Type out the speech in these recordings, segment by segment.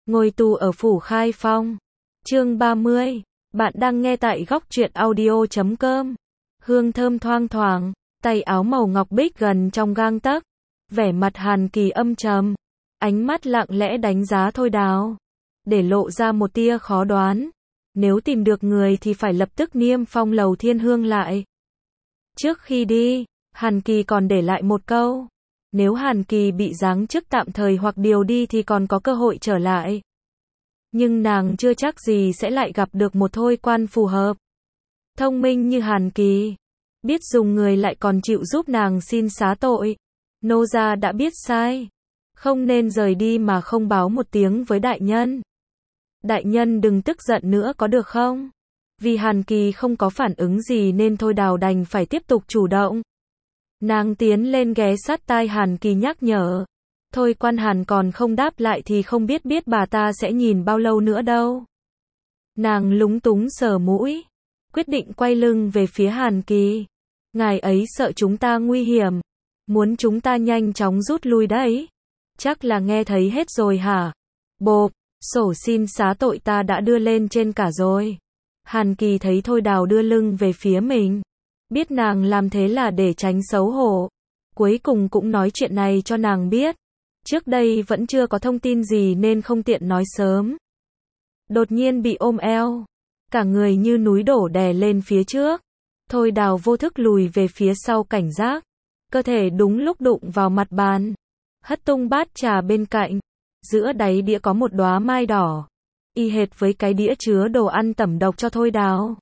Ngồi tù ở phủ Khai Phong. Chương 30. Bạn đang nghe tại góc truyện audio.com. Hương thơm thoang thoảng, tay áo màu ngọc bích gần trong gang tấc. Vẻ mặt Hàn Kỳ âm trầm, ánh mắt lặng lẽ đánh giá Thôi Đào, để lộ ra một tia khó đoán. Nếu tìm được người thì phải lập tức niêm phong Lầu Thiên Hương lại. Trước khi đi, Hàn Kỳ còn để lại một câu. Nếu Hàn Kỳ bị giáng chức tạm thời hoặc điều đi thì còn có cơ hội trở lại. Nhưng nàng chưa chắc gì sẽ lại gặp được một thôi quan phù hợp. Thông minh như Hàn Kỳ, biết dùng người lại còn chịu giúp nàng xin xá tội. Nô gia đã biết sai, không nên rời đi mà không báo một tiếng với đại nhân. Đại nhân đừng tức giận nữa có được không? Vì Hàn Kỳ không có phản ứng gì nên Thôi Đào đành phải tiếp tục chủ động. Nàng tiến lên ghé sát tai Hàn Kỳ nhắc nhở. Thôi quan Hàn còn không đáp lại thì không biết bà ta sẽ nhìn bao lâu nữa đâu. Nàng lúng túng sờ mũi, quyết định quay lưng về phía Hàn Kỳ. Ngài ấy sợ chúng ta nguy hiểm, muốn chúng ta nhanh chóng rút lui đấy. Chắc là nghe thấy hết rồi hả? Bộp, sổ xin xá tội ta đã đưa lên trên cả rồi. Hàn Kỳ thấy Thôi Đào đưa lưng về phía mình, biết nàng làm thế là để tránh xấu hổ. Cuối cùng cũng nói chuyện này cho nàng biết. Trước đây vẫn chưa có thông tin gì nên không tiện nói sớm. Đột nhiên bị ôm eo, cả người như núi đổ đè lên phía trước. Thôi Đào vô thức lùi về phía sau cảnh giác. Cơ thể đúng lúc đụng vào mặt bàn, hất tung bát trà bên cạnh. Giữa đáy đĩa có một đóa mai đỏ, y hệt với cái đĩa chứa đồ ăn tẩm độc cho Thôi Đào.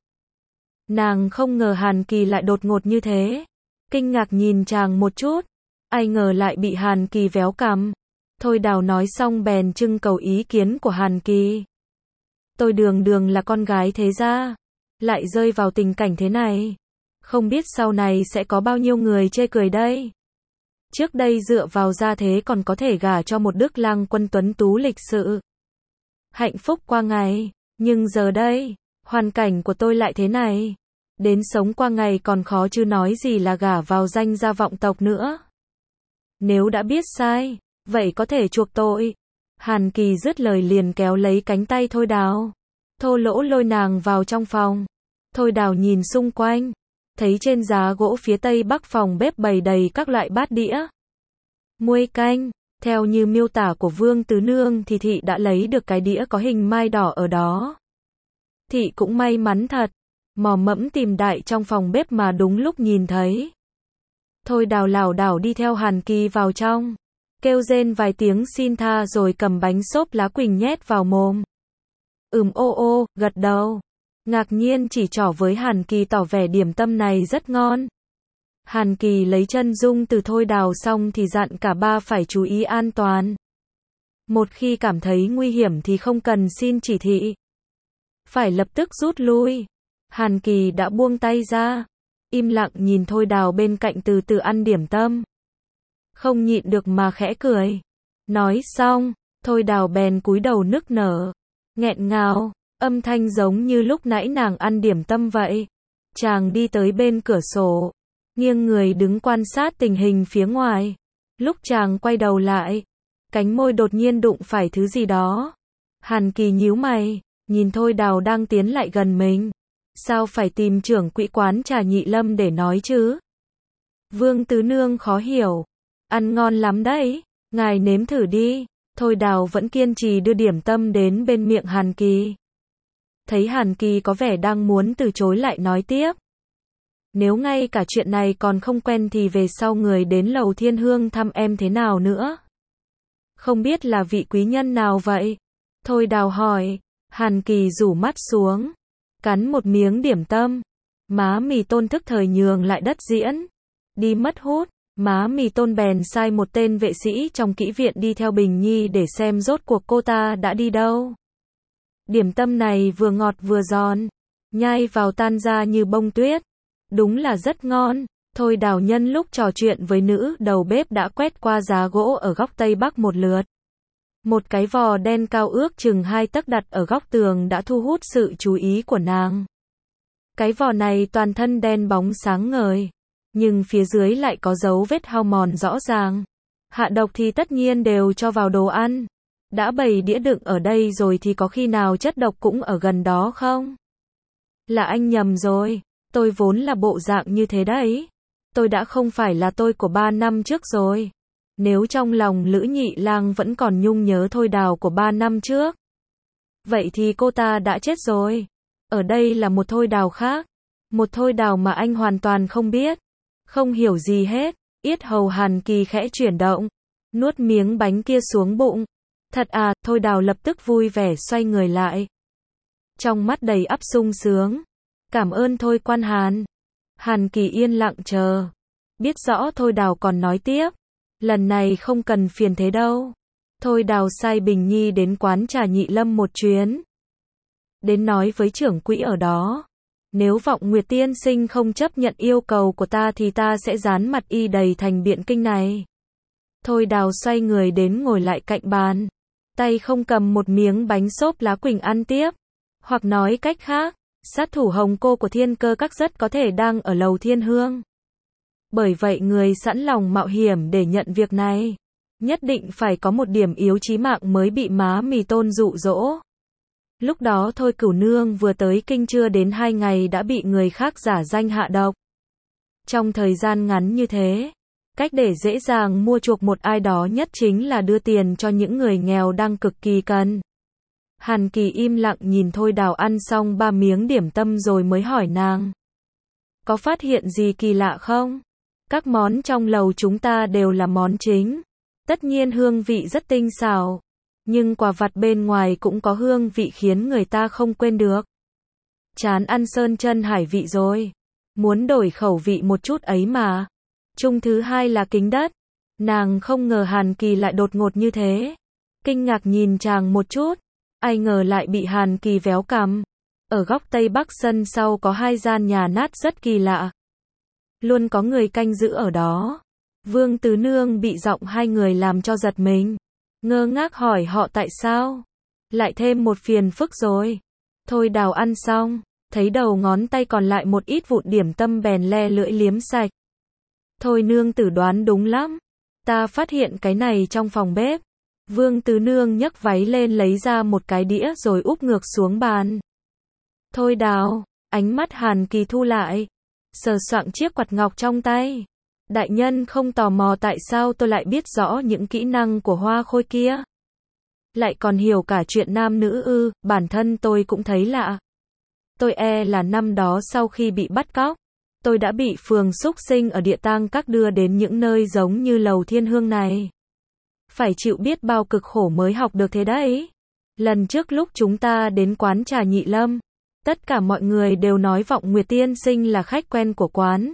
Nàng không ngờ Hàn Kỳ lại đột ngột như thế, kinh ngạc nhìn chàng một chút, ai ngờ lại bị Hàn Kỳ véo cằm. Thôi Đào nói xong bèn trưng cầu ý kiến của Hàn Kỳ. Tôi đường đường là con gái thế gia, lại rơi vào tình cảnh thế này, không biết sau này sẽ có bao nhiêu người chê cười đây. Trước đây dựa vào gia thế còn có thể gả cho một đức lang quân tuấn tú lịch sự, hạnh phúc qua ngày, nhưng giờ đây, hoàn cảnh của tôi lại thế này, đến sống qua ngày còn khó chứ nói gì là gả vào danh gia vọng tộc nữa. Nếu đã biết sai, vậy có thể chuộc tội. Hàn Kỳ dứt lời liền kéo lấy cánh tay Thôi Đào, thô lỗ lôi nàng vào trong phòng. Thôi Đào nhìn xung quanh, thấy trên giá gỗ phía tây bắc phòng bếp bày đầy các loại bát đĩa, muôi canh. Theo như miêu tả của Vương Tứ Nương thì thị đã lấy được cái đĩa có hình mai đỏ ở đó. Thị cũng may mắn thật, mò mẫm tìm đại trong phòng bếp mà đúng lúc nhìn thấy. Thôi Đào lảo đảo đi theo Hàn Kỳ vào trong, kêu rên vài tiếng xin tha rồi cầm bánh xốp lá quỳnh nhét vào mồm. Ô ô, gật đầu. Ngạc nhiên chỉ trỏ với Hàn Kỳ tỏ vẻ điểm tâm này rất ngon. Hàn Kỳ lấy chân dung từ Thôi Đào xong thì dặn cả ba phải chú ý an toàn. Một khi cảm thấy nguy hiểm thì không cần xin chỉ thị, phải lập tức rút lui. Hàn Kỳ đã buông tay ra, im lặng nhìn Thôi Đào bên cạnh từ từ ăn điểm tâm. Không nhịn được mà khẽ cười. Nói xong, Thôi Đào bèn cúi đầu nức nở, nghẹn ngào, âm thanh giống như lúc nãy nàng ăn điểm tâm vậy. Chàng đi tới bên cửa sổ, nghiêng người đứng quan sát tình hình phía ngoài. Lúc chàng quay đầu lại, cánh môi đột nhiên đụng phải thứ gì đó. Hàn Kỳ nhíu mày, nhìn Thôi Đào đang tiến lại gần mình. Sao phải tìm trưởng quỹ quán trà Nhị Lâm để nói chứ? Vương Tứ Nương khó hiểu. Ăn ngon lắm đấy, ngài nếm thử đi. Thôi Đào vẫn kiên trì đưa điểm tâm đến bên miệng Hàn Kỳ. Thấy Hàn Kỳ có vẻ đang muốn từ chối lại nói tiếp. Nếu ngay cả chuyện này còn không quen thì về sau người đến Lầu Thiên Hương thăm em thế nào nữa? Không biết là vị quý nhân nào vậy? Thôi Đào hỏi. Hàn Kỳ rủ mắt xuống, cắn một miếng điểm tâm. Má Mì Tôn thức thời nhường lại đất diễn, đi mất hút. Má Mì Tôn bèn sai một tên vệ sĩ trong kỹ viện đi theo Bình Nhi để xem rốt cuộc cô ta đã đi đâu. Điểm tâm này vừa ngọt vừa giòn, nhai vào tan ra như bông tuyết. Đúng là rất ngon. Thôi Đào nhân lúc trò chuyện với nữ đầu bếp đã quét qua giá gỗ ở góc tây bắc một lượt. Một cái vò đen cao ước chừng 2 tấc đặt ở góc tường đã thu hút sự chú ý của nàng. Cái vò này toàn thân đen bóng sáng ngời, nhưng phía dưới lại có dấu vết hao mòn rõ ràng. Hạ độc thì tất nhiên đều cho vào đồ ăn. Đã bày đĩa đựng ở đây rồi thì có khi nào chất độc cũng ở gần đó không? Là anh nhầm rồi, tôi vốn là bộ dạng như thế đấy. Tôi đã không phải là tôi của 3 năm trước rồi. Nếu trong lòng Lữ Nhị Lang vẫn còn nhung nhớ Thôi Đào của 3 năm trước, vậy thì cô ta đã chết rồi. Ở đây là một Thôi Đào khác. Một Thôi Đào mà anh hoàn toàn không biết. Không hiểu gì hết. Yết hầu Hàn Kỳ khẽ chuyển động. Nuốt miếng bánh kia xuống bụng. Thật à, Thôi Đào lập tức vui vẻ xoay người lại. Trong mắt đầy ắp sung sướng. Cảm ơn Thôi Quan Hàn. Hàn Kỳ yên lặng chờ. Biết rõ Thôi Đào còn nói tiếp. Lần này không cần phiền thế đâu. Thôi Đào sai Bình Nhi đến quán trà Nhị Lâm một chuyến. Đến nói với trưởng quỹ ở đó. Nếu Vọng Nguyệt tiên sinh không chấp nhận yêu cầu của ta thì ta sẽ dán mặt y đầy thành Biện Kinh này. Thôi Đào xoay người đến ngồi lại cạnh bàn. Tay không cầm một miếng bánh xốp lá quỳnh ăn tiếp. Hoặc nói cách khác, sát thủ Hồng Cô của Thiên Cơ Các rất có thể đang ở lầu Thiên Hương. Bởi vậy người sẵn lòng mạo hiểm để nhận việc này, nhất định phải có một điểm yếu chí mạng mới bị má Mì Tôn dụ dỗ. Lúc đó Thôi Cửu Nương vừa tới kinh chưa đến 2 ngày đã bị người khác giả danh hạ độc. Trong thời gian ngắn như thế, cách để dễ dàng mua chuộc một ai đó nhất chính là đưa tiền cho những người nghèo đang cực kỳ cần. Hàn Kỳ im lặng nhìn Thôi Đào ăn xong 3 miếng điểm tâm rồi mới hỏi nàng. Có phát hiện gì kỳ lạ không? Các món trong lầu chúng ta đều là món chính. Tất nhiên hương vị rất tinh xảo. Nhưng quà vặt bên ngoài cũng có hương vị khiến người ta không quên được. Chán ăn sơn chân hải vị rồi. Muốn đổi khẩu vị một chút ấy mà. Chung thứ hai là kính đất. Nàng không ngờ Hàn Kỳ lại đột ngột như thế. Kinh ngạc nhìn chàng một chút. Ai ngờ lại bị Hàn Kỳ véo cằm. Ở góc tây bắc sân sau có 2 gian nhà nát rất kỳ lạ. Luôn có người canh giữ ở đó. Vương Tứ Nương bị giọng 2 người làm cho giật mình. Ngơ ngác hỏi họ tại sao. Lại thêm một phiền phức rồi. Thôi Đào ăn xong, thấy đầu ngón tay còn lại một ít vụn điểm tâm bèn le lưỡi liếm sạch. Thôi nương tử đoán đúng lắm. Ta phát hiện cái này trong phòng bếp. Vương Tứ Nương nhấc váy lên lấy ra một cái đĩa rồi úp ngược xuống bàn. Thôi Đào, ánh mắt Hàn Kỳ thu lại. Sờ soạng chiếc quạt ngọc trong tay. Đại nhân không tò mò tại sao tôi lại biết rõ những kỹ năng của Hoa Khôi kia. Lại còn hiểu cả chuyện nam nữ ư, bản thân tôi cũng thấy lạ. Tôi là năm đó sau khi bị bắt cóc, tôi đã bị phường xúc sinh ở Địa Tang Các đưa đến những nơi giống như lầu Thiên Hương này. Phải chịu biết bao cực khổ mới học được thế đấy. Lần trước lúc chúng ta đến quán trà Nhị Lâm, tất cả mọi người đều nói Vọng Nguyệt tiên sinh là khách quen của quán.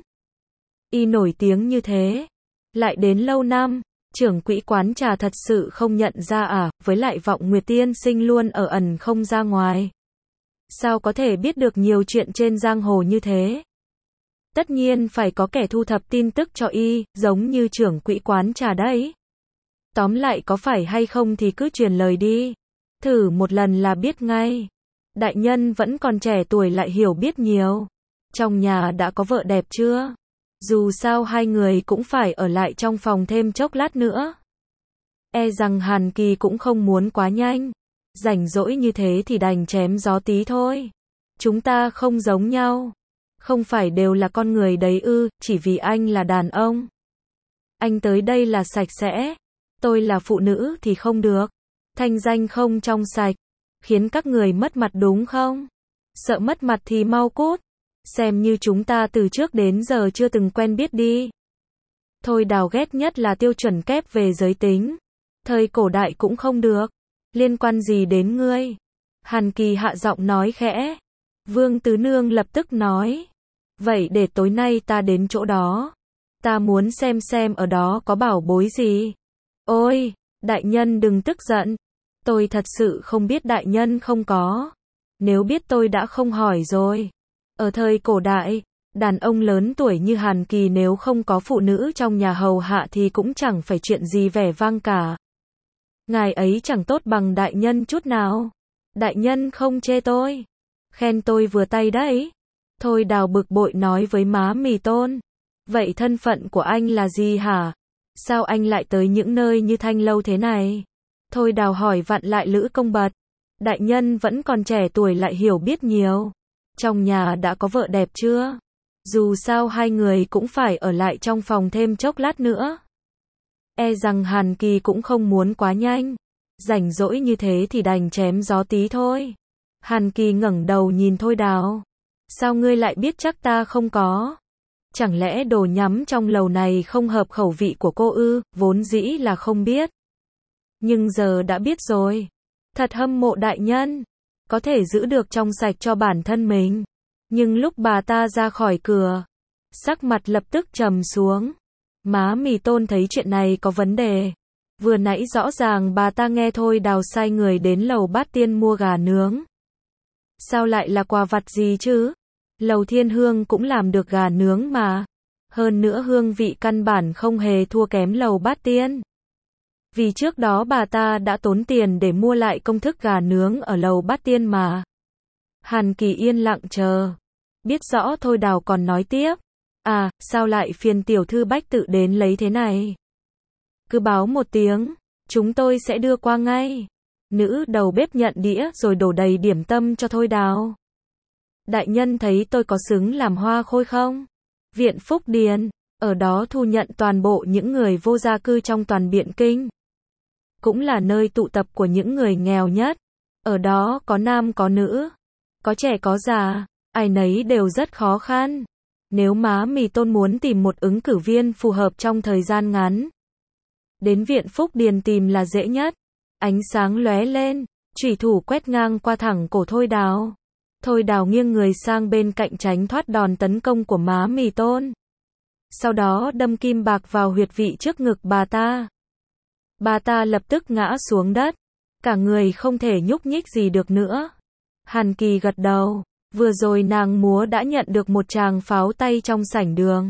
Y nổi tiếng như thế. Lại đến lâu năm, trưởng quỹ quán trà thật sự không nhận ra à, với lại Vọng Nguyệt tiên sinh luôn ở ẩn không ra ngoài. Sao có thể biết được nhiều chuyện trên giang hồ như thế? Tất nhiên phải có kẻ thu thập tin tức cho y, giống như trưởng quỹ quán trà đấy. Tóm lại có phải hay không thì cứ truyền lời đi. Thử một lần là biết ngay. Đại nhân vẫn còn trẻ tuổi lại hiểu biết nhiều. Trong nhà đã có vợ đẹp chưa? Dù sao 2 người cũng phải ở lại trong phòng thêm chốc lát nữa. Rằng Hàn Kỳ cũng không muốn quá nhanh. Rảnh rỗi như thế thì đành chém gió tí thôi. Chúng ta không giống nhau. Không phải đều là con người đấy ư, chỉ vì anh là đàn ông. Anh tới đây là sạch sẽ. Tôi là phụ nữ thì không được. Thanh danh không trong sạch. Khiến các người mất mặt đúng không? Sợ mất mặt thì mau cút. Xem như chúng ta từ trước đến giờ chưa từng quen biết đi. Thôi Đào ghét nhất là tiêu chuẩn kép về giới tính. Thời cổ đại cũng không được. Liên quan gì đến ngươi? Hàn Kỳ hạ giọng nói khẽ. Vương Tứ Nương lập tức nói. Vậy để tối nay ta đến chỗ đó. Ta muốn xem ở đó có bảo bối gì. Ôi, đại nhân đừng tức giận. Tôi thật sự không biết đại nhân không có. Nếu biết tôi đã không hỏi rồi. Ở thời cổ đại, đàn ông lớn tuổi như Hàn Kỳ nếu không có phụ nữ trong nhà hầu hạ thì cũng chẳng phải chuyện gì vẻ vang cả. Ngài ấy chẳng tốt bằng đại nhân chút nào. Đại nhân không chê tôi. Khen tôi vừa tay đấy. Thôi Đào bực bội nói với má Mì Tôn. Vậy thân phận của anh là gì hả? Sao anh lại tới những nơi như Thanh Lâu thế này? Thôi Đào hỏi vặn lại Lữ Công Bật. Đại nhân vẫn còn trẻ tuổi lại hiểu biết nhiều. Trong nhà đã có vợ đẹp chưa? Dù sao hai người cũng phải ở lại trong phòng thêm chốc lát nữa. E rằng Hàn Kỳ cũng không muốn quá nhanh. Rảnh rỗi như thế thì đành chém gió tí thôi. Hàn Kỳ ngẩng đầu nhìn Thôi Đào. Sao ngươi lại biết chắc ta không có? Chẳng lẽ đồ nhắm trong lầu này không hợp khẩu vị của cô ư? Vốn dĩ là không biết. Nhưng giờ đã biết rồi. Thật hâm mộ đại nhân. Có thể giữ được trong sạch cho bản thân mình. Nhưng lúc bà ta ra khỏi cửa, sắc mặt lập tức trầm xuống. Má Mì Tôn thấy chuyện này có vấn đề. Vừa nãy rõ ràng bà ta nghe Thôi Đào sai người đến lầu Bát Tiên mua gà nướng. Sao lại là quà vặt gì chứ? Lầu Thiên Hương cũng làm được gà nướng mà. Hơn nữa hương vị căn bản không hề thua kém lầu Bát Tiên. Vì trước đó bà ta đã tốn tiền để mua lại công thức gà nướng ở lầu Bát Tiên mà. Hàn Kỳ yên lặng chờ. Biết rõ Thôi Đào còn nói tiếp. À, sao lại phiền tiểu thư Bách tự đến lấy thế này? Cứ báo một tiếng, chúng tôi sẽ đưa qua ngay. Nữ đầu bếp nhận đĩa rồi đổ đầy điểm tâm cho Thôi Đào. Đại nhân thấy tôi có xứng làm hoa khôi không? Viện Phúc Điền, ở đó thu nhận toàn bộ những người vô gia cư trong toàn Biện Kinh. Cũng là nơi tụ tập của những người nghèo nhất. Ở đó có nam có nữ, có trẻ có già, ai nấy đều rất khó khăn. Nếu má Mì Tôn muốn tìm một ứng cử viên phù hợp trong thời gian ngắn, đến Viện Phúc Điền tìm là dễ nhất. Ánh sáng lóe lên, chủy thủ quét ngang qua thẳng cổ Thôi Đào. Thôi Đào nghiêng người sang bên cạnh tránh thoát đòn tấn công của má Mì Tôn. Sau đó đâm kim bạc vào huyệt vị trước ngực bà ta. Bà ta lập tức ngã xuống đất. Cả người không thể nhúc nhích gì được nữa. Hàn Kỳ gật đầu. Vừa rồi nàng múa đã nhận được một tràng pháo tay trong sảnh đường.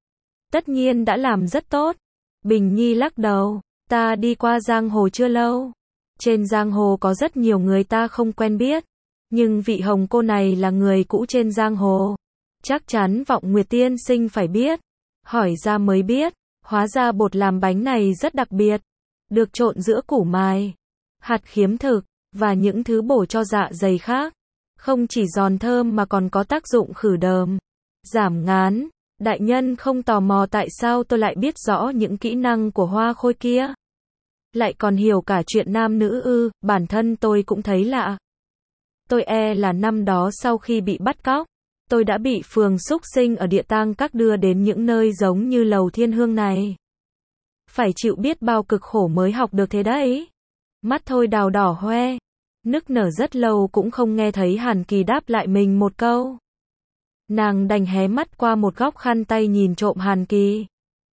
Tất nhiên đã làm rất tốt. Bình Nhi lắc đầu. Ta đi qua giang hồ chưa lâu. Trên giang hồ có rất nhiều người ta không quen biết. Nhưng vị Hồng cô này là người cũ trên giang hồ. Chắc chắn Vọng Nguyệt tiên sinh phải biết. Hỏi ra mới biết. Hóa ra bột làm bánh này rất đặc biệt. Được trộn giữa củ mài, hạt khiếm thực, và những thứ bổ cho dạ dày khác. Không chỉ giòn thơm mà còn có tác dụng khử đờm, giảm ngán. Đại nhân không tò mò tại sao tôi lại biết rõ những kỹ năng của hoa khôi kia? Lại còn hiểu cả chuyện nam nữ ư? Bản thân tôi cũng thấy lạ. Tôi e là năm đó sau khi bị bắt cóc, tôi đã bị phường súc sinh ở Địa Tang Các đưa đến những nơi giống như lầu Thiên Hương này. Phải chịu biết bao cực khổ mới học được thế đấy. Mắt Thôi Đào đỏ hoe, nức nở rất lâu cũng không nghe thấy Hàn Kỳ đáp lại mình một câu. Nàng đành hé mắt qua một góc khăn tay nhìn trộm Hàn Kỳ.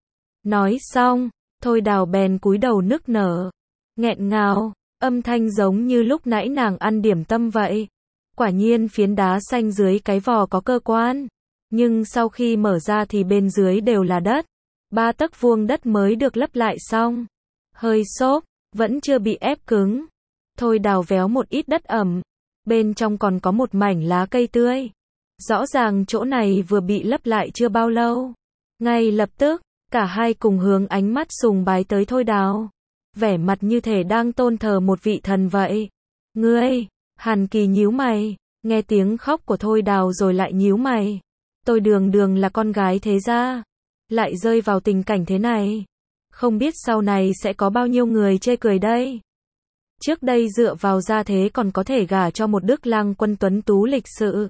Nói xong, Thôi Đào bèn cúi đầu nức nở, nghẹn ngào, âm thanh giống như lúc nãy nàng ăn điểm tâm vậy. Quả nhiên phiến đá xanh dưới cái vò có cơ quan, nhưng sau khi mở ra thì bên dưới đều là đất. 3 tấc vuông đất mới được lấp lại xong. Hơi xốp, vẫn chưa bị ép cứng. Thôi Đào véo một ít đất ẩm. Bên trong còn có một mảnh lá cây tươi. Rõ ràng chỗ này vừa bị lấp lại chưa bao lâu. Ngay lập tức, cả hai cùng hướng ánh mắt sùng bái tới Thôi Đào. Vẻ mặt như thể đang tôn thờ một vị thần vậy. Ngươi, Hàn Kỳ nhíu mày, nghe tiếng khóc của Thôi Đào rồi lại nhíu mày. Tôi đường đường là con gái thế gia, lại rơi vào tình cảnh thế này. Không biết sau này sẽ có bao nhiêu người chê cười đây. Trước đây dựa vào gia thế còn có thể gả cho một đức lang quân tuấn tú lịch sự,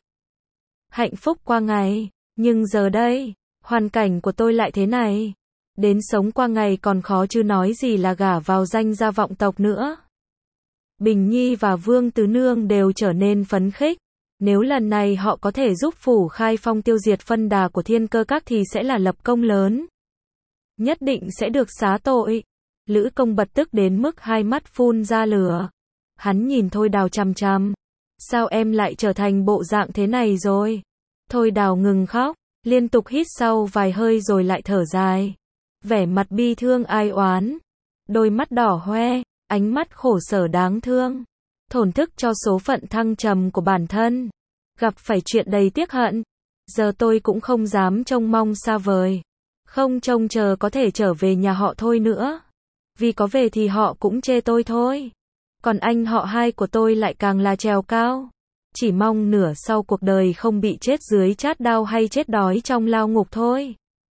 hạnh phúc qua ngày. Nhưng giờ đây, hoàn cảnh của tôi lại thế này. Đến sống qua ngày còn khó chứ nói gì là gả vào danh gia vọng tộc nữa. Bình Nhi và Vương Tứ Nương đều trở nên phấn khích. Nếu lần này họ có thể giúp Phủ Khai Phong tiêu diệt phân đà của Thiên Cơ Các thì sẽ là lập công lớn. Nhất định sẽ được xá tội. Lữ Công Bật tức đến mức hai mắt phun ra lửa. Hắn nhìn Thôi Đào chằm chằm. Sao em lại trở thành bộ dạng thế này rồi? Thôi Đào ngừng khóc, liên tục hít sâu vài hơi rồi lại thở dài. Vẻ mặt bi thương ai oán. Đôi mắt đỏ hoe, ánh mắt khổ sở đáng thương. Thổn thức cho số phận thăng trầm của bản thân. Gặp phải chuyện đầy tiếc hận. Giờ tôi cũng không dám trông mong xa vời. Không trông chờ có thể trở về nhà họ Thôi nữa. Vì có về thì họ cũng chê tôi thôi. Còn anh họ hai của tôi lại càng là trèo cao. Chỉ mong nửa sau cuộc đời không bị chết dưới chát đao hay chết đói trong lao ngục thôi.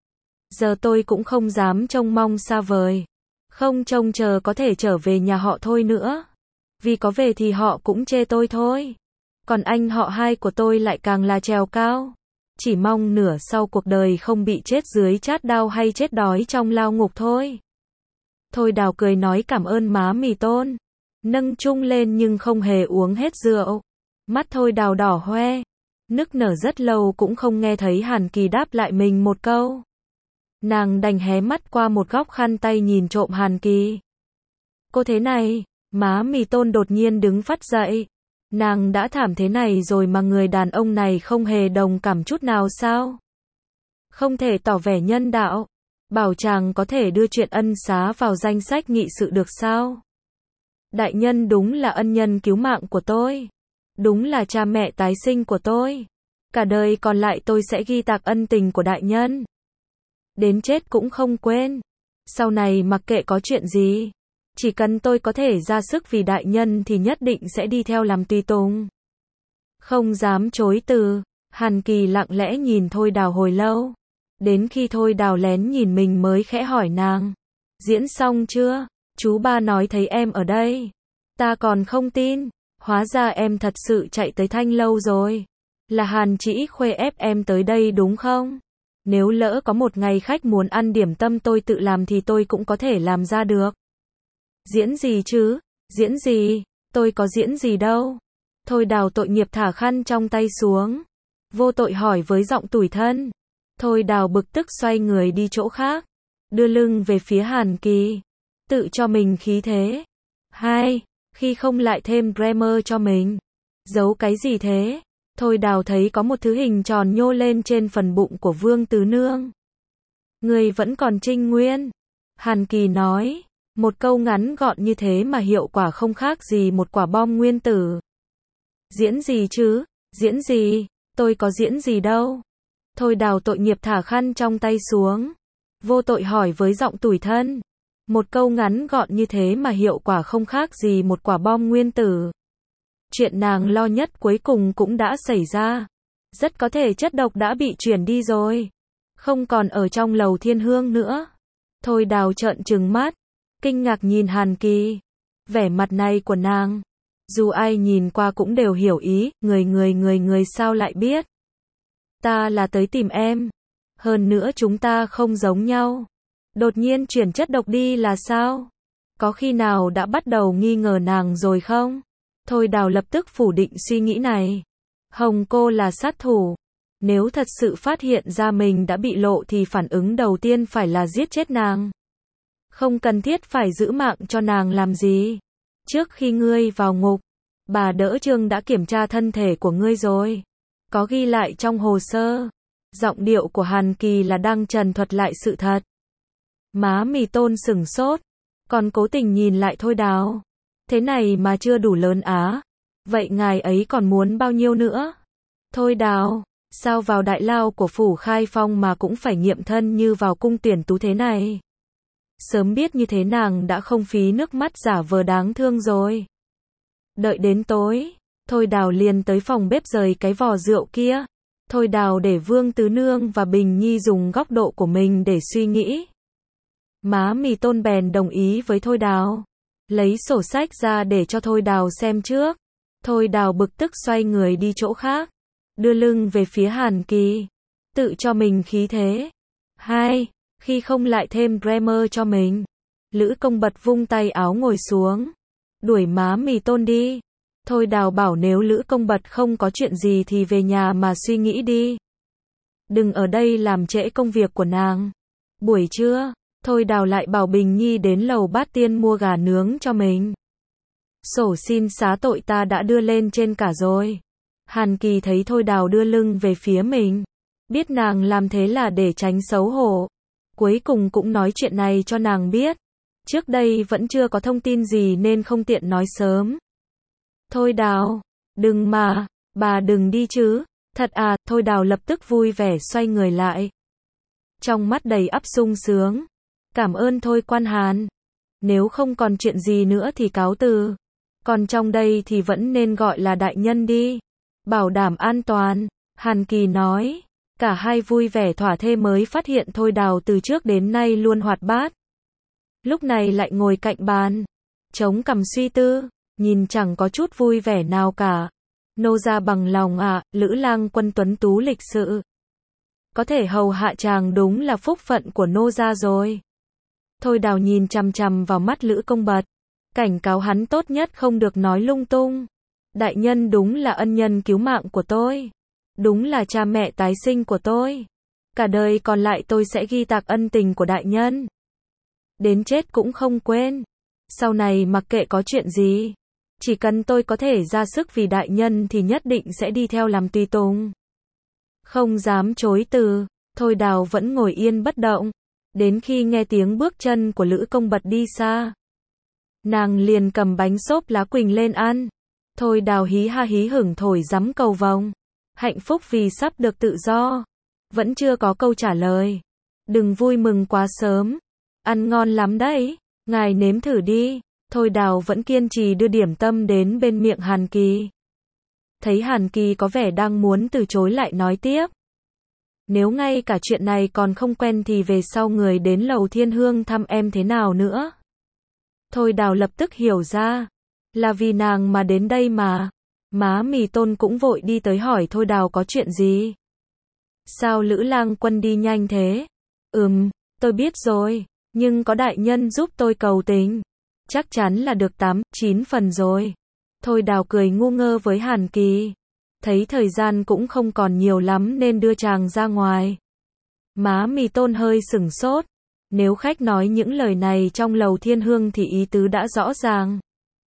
Giờ tôi cũng không dám trông mong xa vời. Không trông chờ có thể trở về nhà họ thôi nữa. Vì có về thì họ cũng chê tôi thôi. Còn anh họ hai của tôi lại càng là trèo cao. Chỉ mong nửa sau cuộc đời không bị chết dưới chát đao hay chết đói trong lao ngục thôi. Thôi Đào cười nói cảm ơn má mì Tôn. Nâng chung lên nhưng không hề uống hết rượu. Mắt Thôi Đào đỏ hoe. Nức nở rất lâu cũng không nghe thấy Hàn Kỳ đáp lại mình một câu. Nàng đành hé mắt qua một góc khăn tay nhìn trộm Hàn Kỳ. Cô thế này, má mì Tôn đột nhiên đứng phắt dậy. Nàng đã thảm thế này rồi mà người đàn ông này không hề đồng cảm chút nào sao? Không thể tỏ vẻ nhân đạo. Bảo chàng có thể đưa chuyện ân xá vào danh sách nghị sự được sao? Đại nhân đúng là ân nhân cứu mạng của tôi. Đúng là cha mẹ tái sinh của tôi. Cả đời còn lại tôi sẽ ghi tạc ân tình của đại nhân. Đến chết cũng không quên. Sau này mặc kệ có chuyện gì, chỉ cần tôi có thể ra sức vì đại nhân thì nhất định sẽ đi theo làm tùy tùng. Không dám chối từ, Hàn Kỳ lặng lẽ nhìn Thôi Đào hồi lâu. Đến khi Thôi Đào lén nhìn mình mới khẽ hỏi nàng. Diễn xong chưa? Chú ba nói thấy em ở đây. Ta còn không tin. Hóa ra em thật sự chạy tới Thanh Lâu rồi. Là Hàn Chỉ Khuê ép em tới đây đúng không? Nếu lỡ có một ngày khách muốn ăn điểm tâm tôi tự làm thì tôi cũng có thể làm ra được. Diễn gì chứ? Diễn gì? Tôi có diễn gì đâu. Thôi Đào tội nghiệp thả khăn trong tay xuống. Vô tội hỏi với giọng tủi thân. Thôi Đào bực tức xoay người đi chỗ khác. Đưa lưng về phía Hàn Kỳ. Tự cho mình khí thế. Hai, khi không lại thêm grammar cho mình. Giấu cái gì thế? Thôi Đào thấy có một thứ hình tròn nhô lên trên phần bụng của Vương Tứ Nương. Người vẫn còn trinh nguyên. Hàn Kỳ nói. Một câu ngắn gọn như thế mà hiệu quả không khác gì một quả bom nguyên tử. Diễn gì chứ? Diễn gì? Tôi có diễn gì đâu. Thôi Đào tội nghiệp thả khăn trong tay xuống. Vô tội hỏi với giọng tủi thân. Một câu ngắn gọn như thế mà hiệu quả không khác gì một quả bom nguyên tử. Chuyện nàng lo nhất cuối cùng cũng đã xảy ra. Rất có thể chất độc đã bị chuyển đi rồi. Không còn ở trong lầu Thiên Hương nữa. Thôi Đào trợn trừng mắt. Kinh ngạc nhìn Hàn Kỳ. Vẻ mặt này của nàng. Dù ai nhìn qua cũng đều hiểu ý. Người sao lại biết. Ta là tới tìm em. Hơn nữa chúng ta không giống nhau. Đột nhiên chuyển chất độc đi là sao? Có khi nào đã bắt đầu nghi ngờ nàng rồi không? Thôi Đào lập tức phủ định suy nghĩ này. Hồng cô là sát thủ. Nếu thật sự phát hiện ra mình đã bị lộ thì phản ứng đầu tiên phải là giết chết nàng. Không cần thiết phải giữ mạng cho nàng làm gì. Trước khi ngươi vào ngục, bà đỡ Trương đã kiểm tra thân thể của ngươi rồi. Có ghi lại trong hồ sơ. Giọng điệu của Hàn Kỳ là đang trần thuật lại sự thật. Má mì Tôn sửng sốt. Còn cố tình nhìn lại Thôi Đào. Thế này mà chưa đủ lớn á. Vậy ngài ấy còn muốn bao nhiêu nữa? Thôi Đào, sao vào đại lao của phủ Khai Phong mà cũng phải nghiệm thân như vào cung tuyển tú thế này? Sớm biết như thế nàng đã không phí nước mắt giả vờ đáng thương rồi. Đợi đến tối, Thôi Đào liền tới phòng bếp rời cái vò rượu kia. Thôi Đào để Vương Tứ Nương và Bình Nhi dùng góc độ của mình để suy nghĩ. Má mì Tôn bèn đồng ý với Thôi Đào. Lấy sổ sách ra để cho Thôi Đào xem trước. Thôi Đào bực tức xoay người đi chỗ khác. Đưa lưng về phía Hàn Kỳ. Tự cho mình khí thế. Hai, khi không lại thêm grammar cho mình. Lữ Công Bật vung tay áo ngồi xuống. Đuổi má mì Tôn đi. Thôi Đào bảo nếu Lữ Công Bật không có chuyện gì thì về nhà mà suy nghĩ đi. Đừng ở đây làm trễ công việc của nàng. Buổi trưa, Thôi Đào lại bảo Bình Nhi đến lầu Bát Tiên mua gà nướng cho mình. Sổ xin xá tội ta đã đưa lên trên cả rồi. Hàn Kỳ thấy Thôi Đào đưa lưng về phía mình. Biết nàng làm thế là để tránh xấu hổ. Cuối cùng cũng nói chuyện này cho nàng biết. Trước đây vẫn chưa có thông tin gì nên không tiện nói sớm. Thôi Đào, đừng mà, bà đừng đi chứ. Thật à, Thôi Đào lập tức vui vẻ xoay người lại. Trong mắt đầy ắp sung sướng. Cảm ơn Thôi quan Hàn. Nếu không còn chuyện gì nữa thì cáo từ. Còn trong đây thì vẫn nên gọi là đại nhân đi. Bảo đảm an toàn, Hàn Kỳ nói. Cả hai vui vẻ thỏa thê mới phát hiện Thôi Đào từ trước đến nay luôn hoạt bát. Lúc này lại ngồi cạnh bàn, chống cằm suy tư, nhìn chẳng có chút vui vẻ nào cả. Nô gia bằng lòng ạ, Lữ Lang Quân tuấn tú lịch sự. Có thể hầu hạ chàng đúng là phúc phận của nô gia rồi. Thôi Đào nhìn chằm chằm vào mắt Lữ Công Bật, cảnh cáo hắn tốt nhất không được nói lung tung. Đại nhân đúng là ân nhân cứu mạng của tôi. Đúng là cha mẹ tái sinh của tôi. Cả đời còn lại tôi sẽ ghi tạc ân tình của đại nhân. Đến chết cũng không quên. Sau này mặc kệ có chuyện gì, chỉ cần tôi có thể ra sức vì đại nhân thì nhất định sẽ đi theo làm tùy tùng. Không dám chối từ, Thôi Đào vẫn ngồi yên bất động, đến khi nghe tiếng bước chân của Lữ Công Bật đi xa. Nàng liền cầm bánh xốp lá quỳnh lên ăn. Thôi Đào hí ha hí hửng thổi rắm cầu vồng. Hạnh phúc vì sắp được tự do. Vẫn chưa có câu trả lời. Đừng vui mừng quá sớm. Ăn ngon lắm đấy. Ngài nếm thử đi. Thôi Đào vẫn kiên trì đưa điểm tâm đến bên miệng Hàn Kỳ. Thấy Hàn Kỳ có vẻ đang muốn từ chối lại nói tiếp. Nếu ngay cả chuyện này còn không quen thì về sau người đến Lầu Thiên Hương thăm em thế nào nữa? Thôi Đào lập tức hiểu ra. Là vì nàng mà đến đây mà. Má Mì Tôn cũng vội đi tới hỏi Thôi Đào có chuyện gì? Sao Lữ Lang Quân đi nhanh thế? Tôi biết rồi. Nhưng có đại nhân giúp tôi cầu tình. Chắc chắn là được 8-9 phần rồi. Thôi Đào cười ngu ngơ với Hàn Kỳ. Thấy thời gian cũng không còn nhiều lắm nên đưa chàng ra ngoài. Má Mì Tôn hơi sửng sốt. Nếu khách nói những lời này trong Lầu Thiên Hương thì ý tứ đã rõ ràng.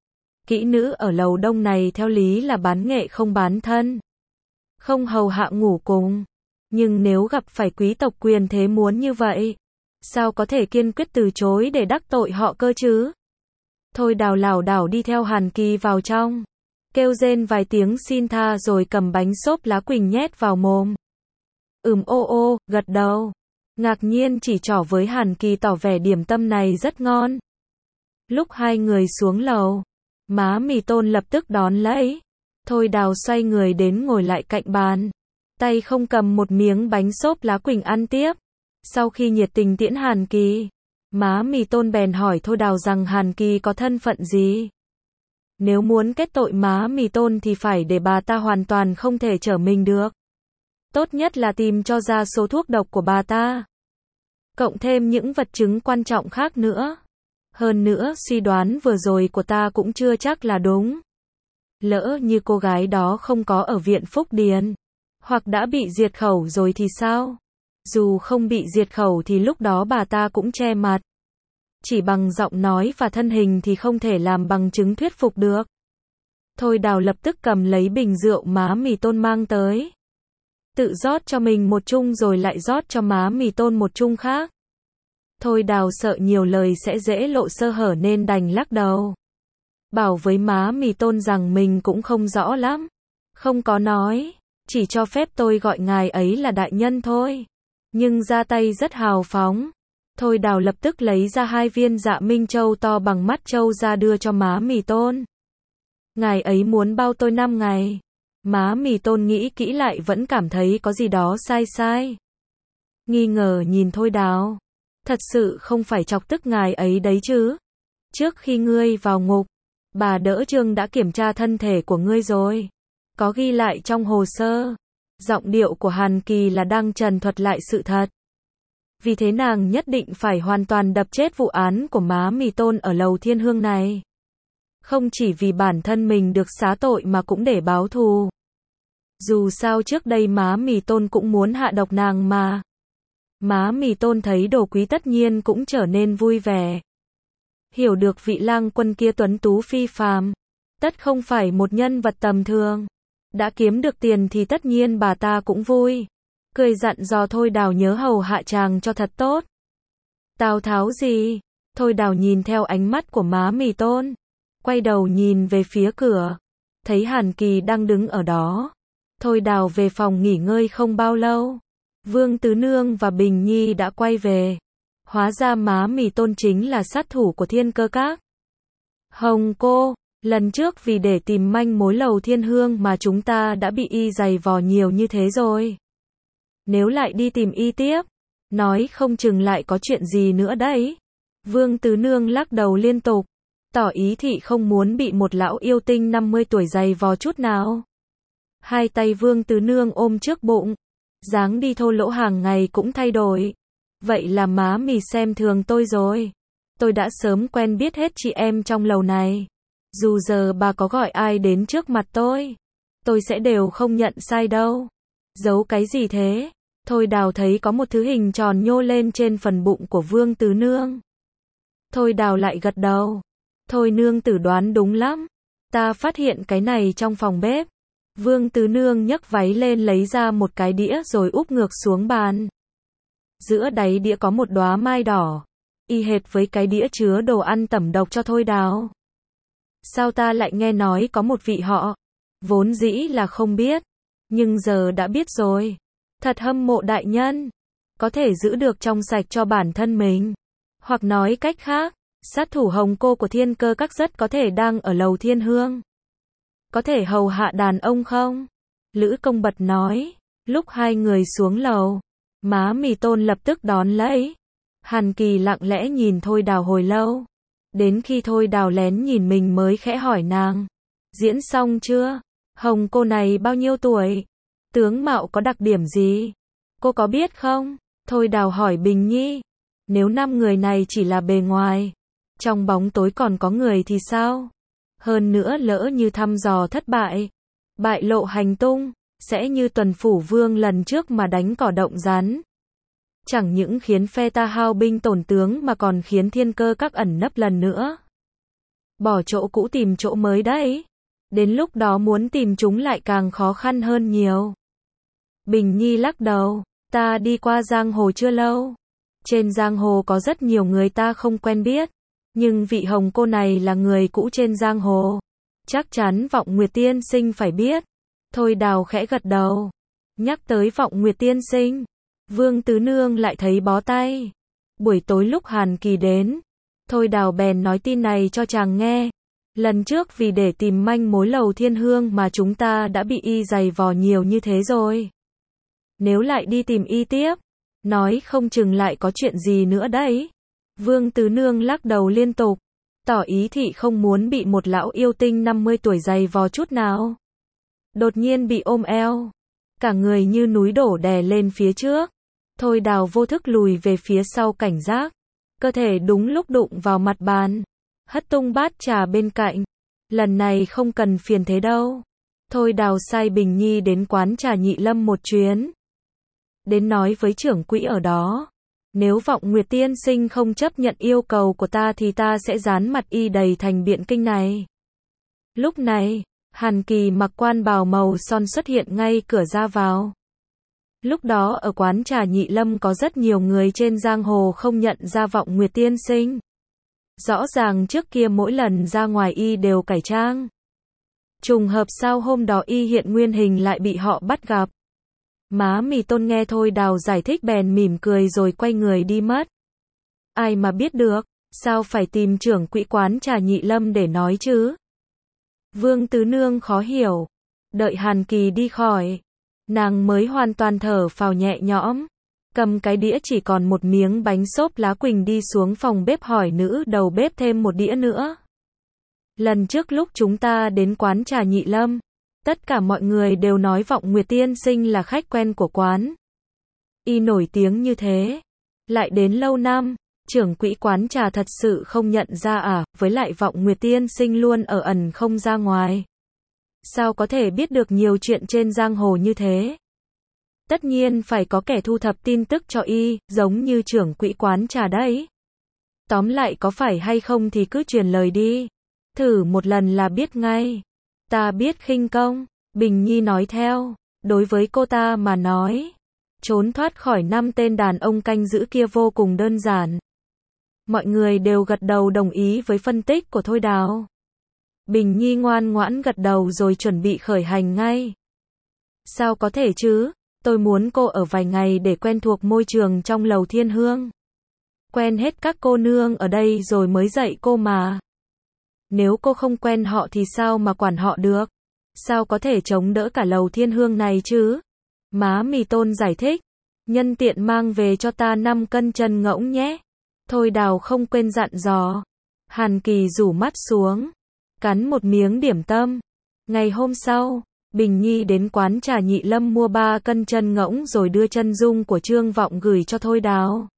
Kỹ nữ ở lầu đông này theo lý là bán nghệ không bán thân. Không hầu hạ ngủ cùng. Nhưng nếu gặp phải quý tộc quyền thế muốn như vậy, sao có thể kiên quyết từ chối để đắc tội họ cơ chứ? Thôi Đào lảo đảo đi theo Hàn Kỳ vào trong. Kêu rên vài tiếng xin tha rồi cầm bánh xốp lá quỳnh nhét vào mồm. Ô, gật đầu. Ngạc nhiên chỉ trỏ với Hàn Kỳ tỏ vẻ điểm tâm này rất ngon. Lúc hai người xuống lầu, má Mì Tôn lập tức đón lấy. Thôi Đào xoay người đến ngồi lại cạnh bàn. Tay không cầm một miếng bánh xốp lá quỳnh ăn tiếp. Sau khi nhiệt tình tiễn Hàn Kỳ, má Mì Tôn bèn hỏi Thôi Đào rằng Hàn Kỳ có thân phận gì. Nếu muốn kết tội má Mì Tôn thì phải để bà ta hoàn toàn không thể trở mình được. Tốt nhất là tìm cho ra số thuốc độc của bà ta. Cộng thêm những vật chứng quan trọng khác nữa. Hơn nữa suy đoán vừa rồi của ta cũng chưa chắc là đúng. Lỡ như cô gái đó không có ở viện Phúc Điền, hoặc đã bị diệt khẩu rồi thì sao? Dù không bị diệt khẩu thì lúc đó bà ta cũng che mặt. Chỉ bằng giọng nói và thân hình thì không thể làm bằng chứng thuyết phục được. Thôi Đào lập tức cầm lấy bình rượu má Mì Tôn mang tới. Tự rót cho mình một chung rồi lại rót cho má Mì Tôn một chung khác. Thôi Đào sợ nhiều lời sẽ dễ lộ sơ hở nên đành lắc đầu. Bảo với má Mì Tôn rằng mình cũng không rõ lắm. Không có nói, chỉ cho phép tôi gọi ngài ấy là đại nhân thôi. Nhưng ra tay rất hào phóng. Thôi Đào lập tức lấy ra 2 viên Dạ Minh Châu to bằng mắt trâu ra đưa cho má Mì Tôn. Ngài ấy muốn bao tôi 5 ngày. Má Mì Tôn nghĩ kỹ lại vẫn cảm thấy có gì đó sai sai. Nghi ngờ nhìn Thôi Đào. Thật sự không phải chọc tức ngài ấy đấy chứ. Trước khi ngươi vào ngục, bà đỡ Trương đã kiểm tra thân thể của ngươi rồi. Có ghi lại trong hồ sơ. Giọng điệu của Hàn Kỳ là đang trần thuật lại sự thật. Vì thế nàng nhất định phải hoàn toàn đập chết vụ án của má Mì Tôn ở Lầu Thiên Hương này. Không chỉ vì bản thân mình được xá tội mà cũng để báo thù. Dù sao trước đây má Mì Tôn cũng muốn hạ độc nàng mà. Má Mì Tôn thấy đồ quý tất nhiên cũng trở nên vui vẻ. Hiểu được vị lang quân kia tuấn tú phi phàm, tất không phải một nhân vật tầm thường. Đã kiếm được tiền thì tất nhiên bà ta cũng vui. Cười dặn dò Thôi Đào nhớ hầu hạ chàng cho thật tốt. Tào Tháo gì? Thôi Đào nhìn theo ánh mắt của má Mì Tôn. Quay đầu nhìn về phía cửa. Thấy Hàn Kỳ đang đứng ở đó. Thôi Đào về phòng nghỉ ngơi không bao lâu. Vương Tứ Nương và Bình Nhi đã quay về. Hóa ra má mì Tôn chính là sát thủ của Thiên Cơ Các. Hồng cô, lần trước vì để tìm manh mối Lầu Thiên Hương mà chúng ta đã bị y giày vò nhiều như thế rồi. Nếu lại đi tìm y tiếp, nói không chừng lại có chuyện gì nữa đấy. Vương Tứ Nương lắc đầu liên tục, tỏ ý thị không muốn bị một lão yêu tinh 50 tuổi giày vò chút nào. Hai tay Vương Tứ Nương ôm trước bụng, dáng đi thô lỗ hàng ngày cũng thay đổi. Vậy là má mì xem thường tôi rồi. Tôi đã sớm quen biết hết chị em trong lầu này. Dù giờ bà có gọi ai đến trước mặt tôi sẽ đều không nhận sai đâu. Giấu cái gì thế? Thôi Đào thấy có một thứ hình tròn nhô lên trên phần bụng của Vương Tứ Nương. Thôi Đào lại gật đầu. Thôi nương tử đoán đúng lắm. Ta phát hiện cái này trong phòng bếp. Vương Tứ Nương nhấc váy lên lấy ra một cái đĩa rồi úp ngược xuống bàn. Giữa đáy đĩa có một đóa mai đỏ, y hệt với cái đĩa chứa đồ ăn tẩm độc cho Thôi Đào. Sao ta lại nghe nói có một vị họ, vốn dĩ là không biết, nhưng giờ đã biết rồi. Thật hâm mộ đại nhân, có thể giữ được trong sạch cho bản thân mình. Hoặc nói cách khác, sát thủ Hồng cô của Thiên Cơ Các rất có thể đang ở Lầu Thiên Hương. Có thể hầu hạ đàn ông không? Lữ Công Bật nói. Lúc hai người xuống lầu, má mì Tôn lập tức đón lấy. Hàn Kỳ lặng lẽ nhìn Thôi Đào hồi lâu. Đến khi Thôi Đào lén nhìn mình mới khẽ hỏi nàng. Diễn xong chưa? Hồng cô này bao nhiêu tuổi? Tướng mạo có đặc điểm gì? Cô có biết không? Thôi Đào hỏi Bình Nhi. Nếu 5 người này chỉ là bề ngoài, trong bóng tối còn có người thì sao? Hơn nữa lỡ như thăm dò thất bại, bại lộ hành tung, sẽ như Tuần Phủ Vương lần trước mà đánh cỏ động rắn. Chẳng những khiến phe ta hao binh tổn tướng mà còn khiến Thiên Cơ Các ẩn nấp lần nữa. Bỏ chỗ cũ tìm chỗ mới đấy. Đến lúc đó muốn tìm chúng lại càng khó khăn hơn nhiều. Bình Nhi lắc đầu. Ta đi qua giang hồ chưa lâu. Trên giang hồ có rất nhiều người ta không quen biết. Nhưng vị Hồng cô này là người cũ trên giang hồ. Chắc chắn Vọng Nguyệt tiên sinh phải biết. Thôi Đào khẽ gật đầu. Nhắc tới Vọng Nguyệt tiên sinh, Vương Tứ Nương lại thấy bó tay. Buổi tối lúc Hàn Kỳ đến, Thôi Đào bèn nói tin này cho chàng nghe. Lần trước vì để tìm manh mối Lầu Thiên Hương mà chúng ta đã bị y giày vò nhiều như thế rồi. Nếu lại đi tìm y tiếp, nói không chừng lại có chuyện gì nữa đấy. Vương Tứ Nương lắc đầu liên tục, tỏ ý thị không muốn bị một lão yêu tinh 50 tuổi giày vò chút nào. Đột nhiên bị ôm eo, cả người như núi đổ đè lên phía trước. Thôi Đào vô thức lùi về phía sau cảnh giác, cơ thể đúng lúc đụng vào mặt bàn, hất tung bát trà bên cạnh. Lần này không cần phiền thế đâu. Thôi Đào sai Bình Nhi đến quán trà Nhị Lâm một chuyến. Đến nói với trưởng quỹ ở đó. Nếu Vọng Nguyệt tiên sinh không chấp nhận yêu cầu của ta thì ta sẽ dán mặt y đầy thành Biện Kinh này. Lúc này, Hàn Kỳ mặc quan bào màu son xuất hiện ngay cửa ra vào. Lúc đó ở quán trà Nhị Lâm có rất nhiều người trên giang hồ không nhận ra Vọng Nguyệt tiên sinh. Rõ ràng trước kia mỗi lần ra ngoài y đều cải trang. Trùng hợp sao hôm đó y hiện nguyên hình lại bị họ bắt gặp. Má mì Tôn nghe Thôi Đào giải thích bèn mỉm cười rồi quay người đi mất. Ai mà biết được, sao phải tìm trưởng quỹ quán trà Nhị Lâm để nói chứ? Vương Tứ Nương khó hiểu. Đợi Hàn Kỳ đi khỏi, nàng mới hoàn toàn thở phào nhẹ nhõm. Cầm cái đĩa chỉ còn một miếng bánh xốp lá quỳnh đi xuống phòng bếp hỏi nữ đầu bếp thêm một đĩa nữa. Lần trước lúc chúng ta đến quán trà Nhị Lâm, tất cả mọi người đều nói Vọng Nguyệt tiên sinh là khách quen của quán. Y nổi tiếng như thế. Lại đến lâu năm, trưởng quỹ quán trà thật sự không nhận ra à, với lại Vọng Nguyệt tiên sinh luôn ở ẩn không ra ngoài. Sao có thể biết được nhiều chuyện trên giang hồ như thế? Tất nhiên phải có kẻ thu thập tin tức cho y, giống như trưởng quỹ quán trà đấy. Tóm lại có phải hay không thì cứ truyền lời đi. Thử một lần là biết ngay. Ta biết khinh công, Bình Nhi nói theo. Đối với cô ta mà nói, trốn thoát khỏi 5 tên đàn ông canh giữ kia vô cùng đơn giản. Mọi người đều gật đầu đồng ý với phân tích của Thôi Đào. Bình Nhi ngoan ngoãn gật đầu rồi chuẩn bị khởi hành ngay. Sao có thể chứ? Tôi muốn cô ở vài ngày để quen thuộc môi trường trong Lầu Thiên Hương. quen hết các cô nương ở đây rồi mới dạy cô mà. Nếu cô không quen họ thì sao mà quản họ được? Sao có thể chống đỡ cả lầu thiên hương này chứ? Má Mì Tôn giải thích. Nhân tiện mang về cho ta 5 cân chân ngỗng nhé. Thôi Đào không quên dặn dò. Hàn Kỳ rủ mắt xuống, cắn một miếng điểm tâm. Ngày hôm sau, Bình Nhi đến quán trà Nhị Lâm mua 3 cân chân ngỗng rồi đưa chân dung của Trương Vọng gửi cho Thôi Đào.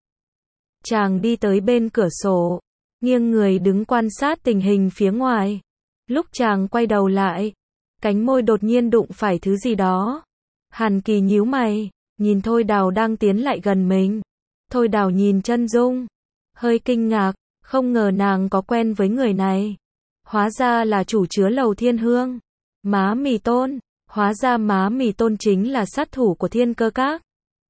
Chàng đi tới bên cửa sổ, nghiêng người đứng quan sát tình hình phía ngoài. Lúc chàng quay đầu lại, cánh môi đột nhiên đụng phải thứ gì đó. Hàn Kỳ nhíu mày, nhìn Thôi Đào đang tiến lại gần mình. Thôi Đào nhìn chân dung, hơi kinh ngạc, không ngờ nàng có quen với người này. Hóa ra là chủ chứa lầu thiên hương. Má Mì Tôn, hóa ra má Mì Tôn chính là sát thủ của Thiên Cơ Các.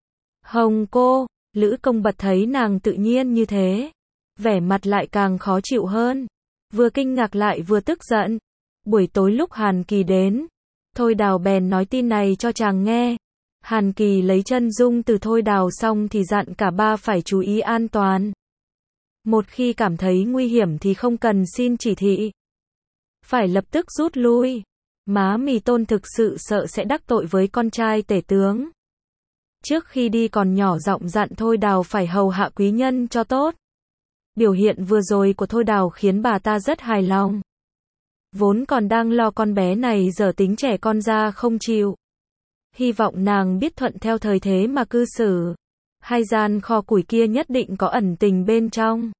Hồng cô, Lữ Công Bật thấy nàng tự nhiên như thế, vẻ mặt lại càng khó chịu hơn, vừa kinh ngạc lại vừa tức giận. Buổi tối lúc Hàn Kỳ đến, Thôi Đào bèn nói tin này cho chàng nghe. Hàn Kỳ lấy chân dung từ Thôi Đào xong thì dặn cả ba phải chú ý an toàn. Một khi cảm thấy nguy hiểm thì không cần xin chỉ thị, phải lập tức rút lui. Má Mì Tôn thực sự sợ sẽ đắc tội với con trai tể tướng. Trước khi đi còn nhỏ giọng dặn Thôi Đào phải hầu hạ quý nhân cho tốt. Biểu hiện vừa rồi của Thôi Đào khiến bà ta rất hài lòng. Vốn còn đang lo con bé này giờ tính trẻ con ra không chịu. Hy vọng nàng biết thuận theo thời thế mà cư xử. Hai gian kho củi kia nhất định có ẩn tình bên trong.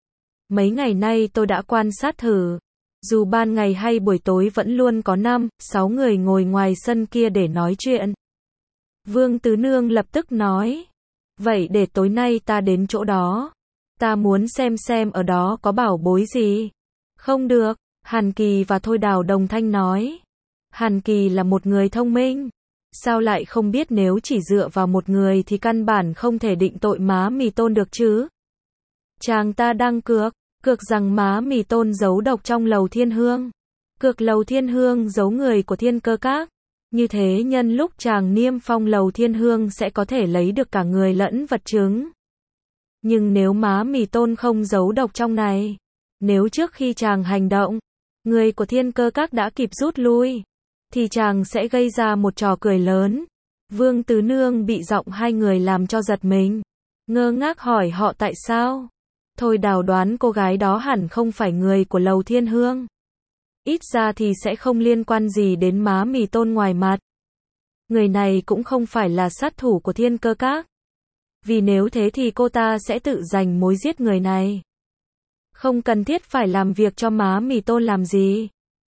Mấy ngày nay tôi đã quan sát thử. Dù ban ngày hay buổi tối vẫn luôn có 5-6 người ngồi ngoài sân kia để nói chuyện. Vương Tứ Nương lập tức nói. Vậy để tối nay ta đến chỗ đó. Ta muốn xem ở đó có bảo bối gì. Không được, Hàn Kỳ và Thôi Đào đồng thanh nói. Hàn Kỳ là một người thông minh. Sao lại không biết nếu chỉ dựa vào một người thì căn bản không thể định tội má Mì Tôn được chứ? Chàng ta đang cược rằng má Mì Tôn giấu độc trong lầu thiên hương. Cược lầu thiên hương giấu người của Thiên Cơ Các. Như thế nhân lúc chàng niêm phong lầu thiên hương sẽ có thể lấy được cả người lẫn vật chứng. Nhưng nếu má Mì Tôn không giấu độc trong này, nếu trước khi chàng hành động, người của Thiên Cơ Các đã kịp rút lui, thì chàng sẽ gây ra một trò cười lớn. Vương Tứ Nương bị giọng hai người làm cho giật mình, ngơ ngác hỏi họ tại sao. Thôi Đào đoán cô gái đó hẳn không phải người của lầu thiên hương. Ít ra thì sẽ không liên quan gì đến má Mì Tôn ngoài mặt. Người này cũng không phải là sát thủ của Thiên Cơ Các. Vì nếu thế thì cô ta sẽ tự giành mối giết người này. Không cần thiết phải làm việc cho má Mì Tôn làm gì.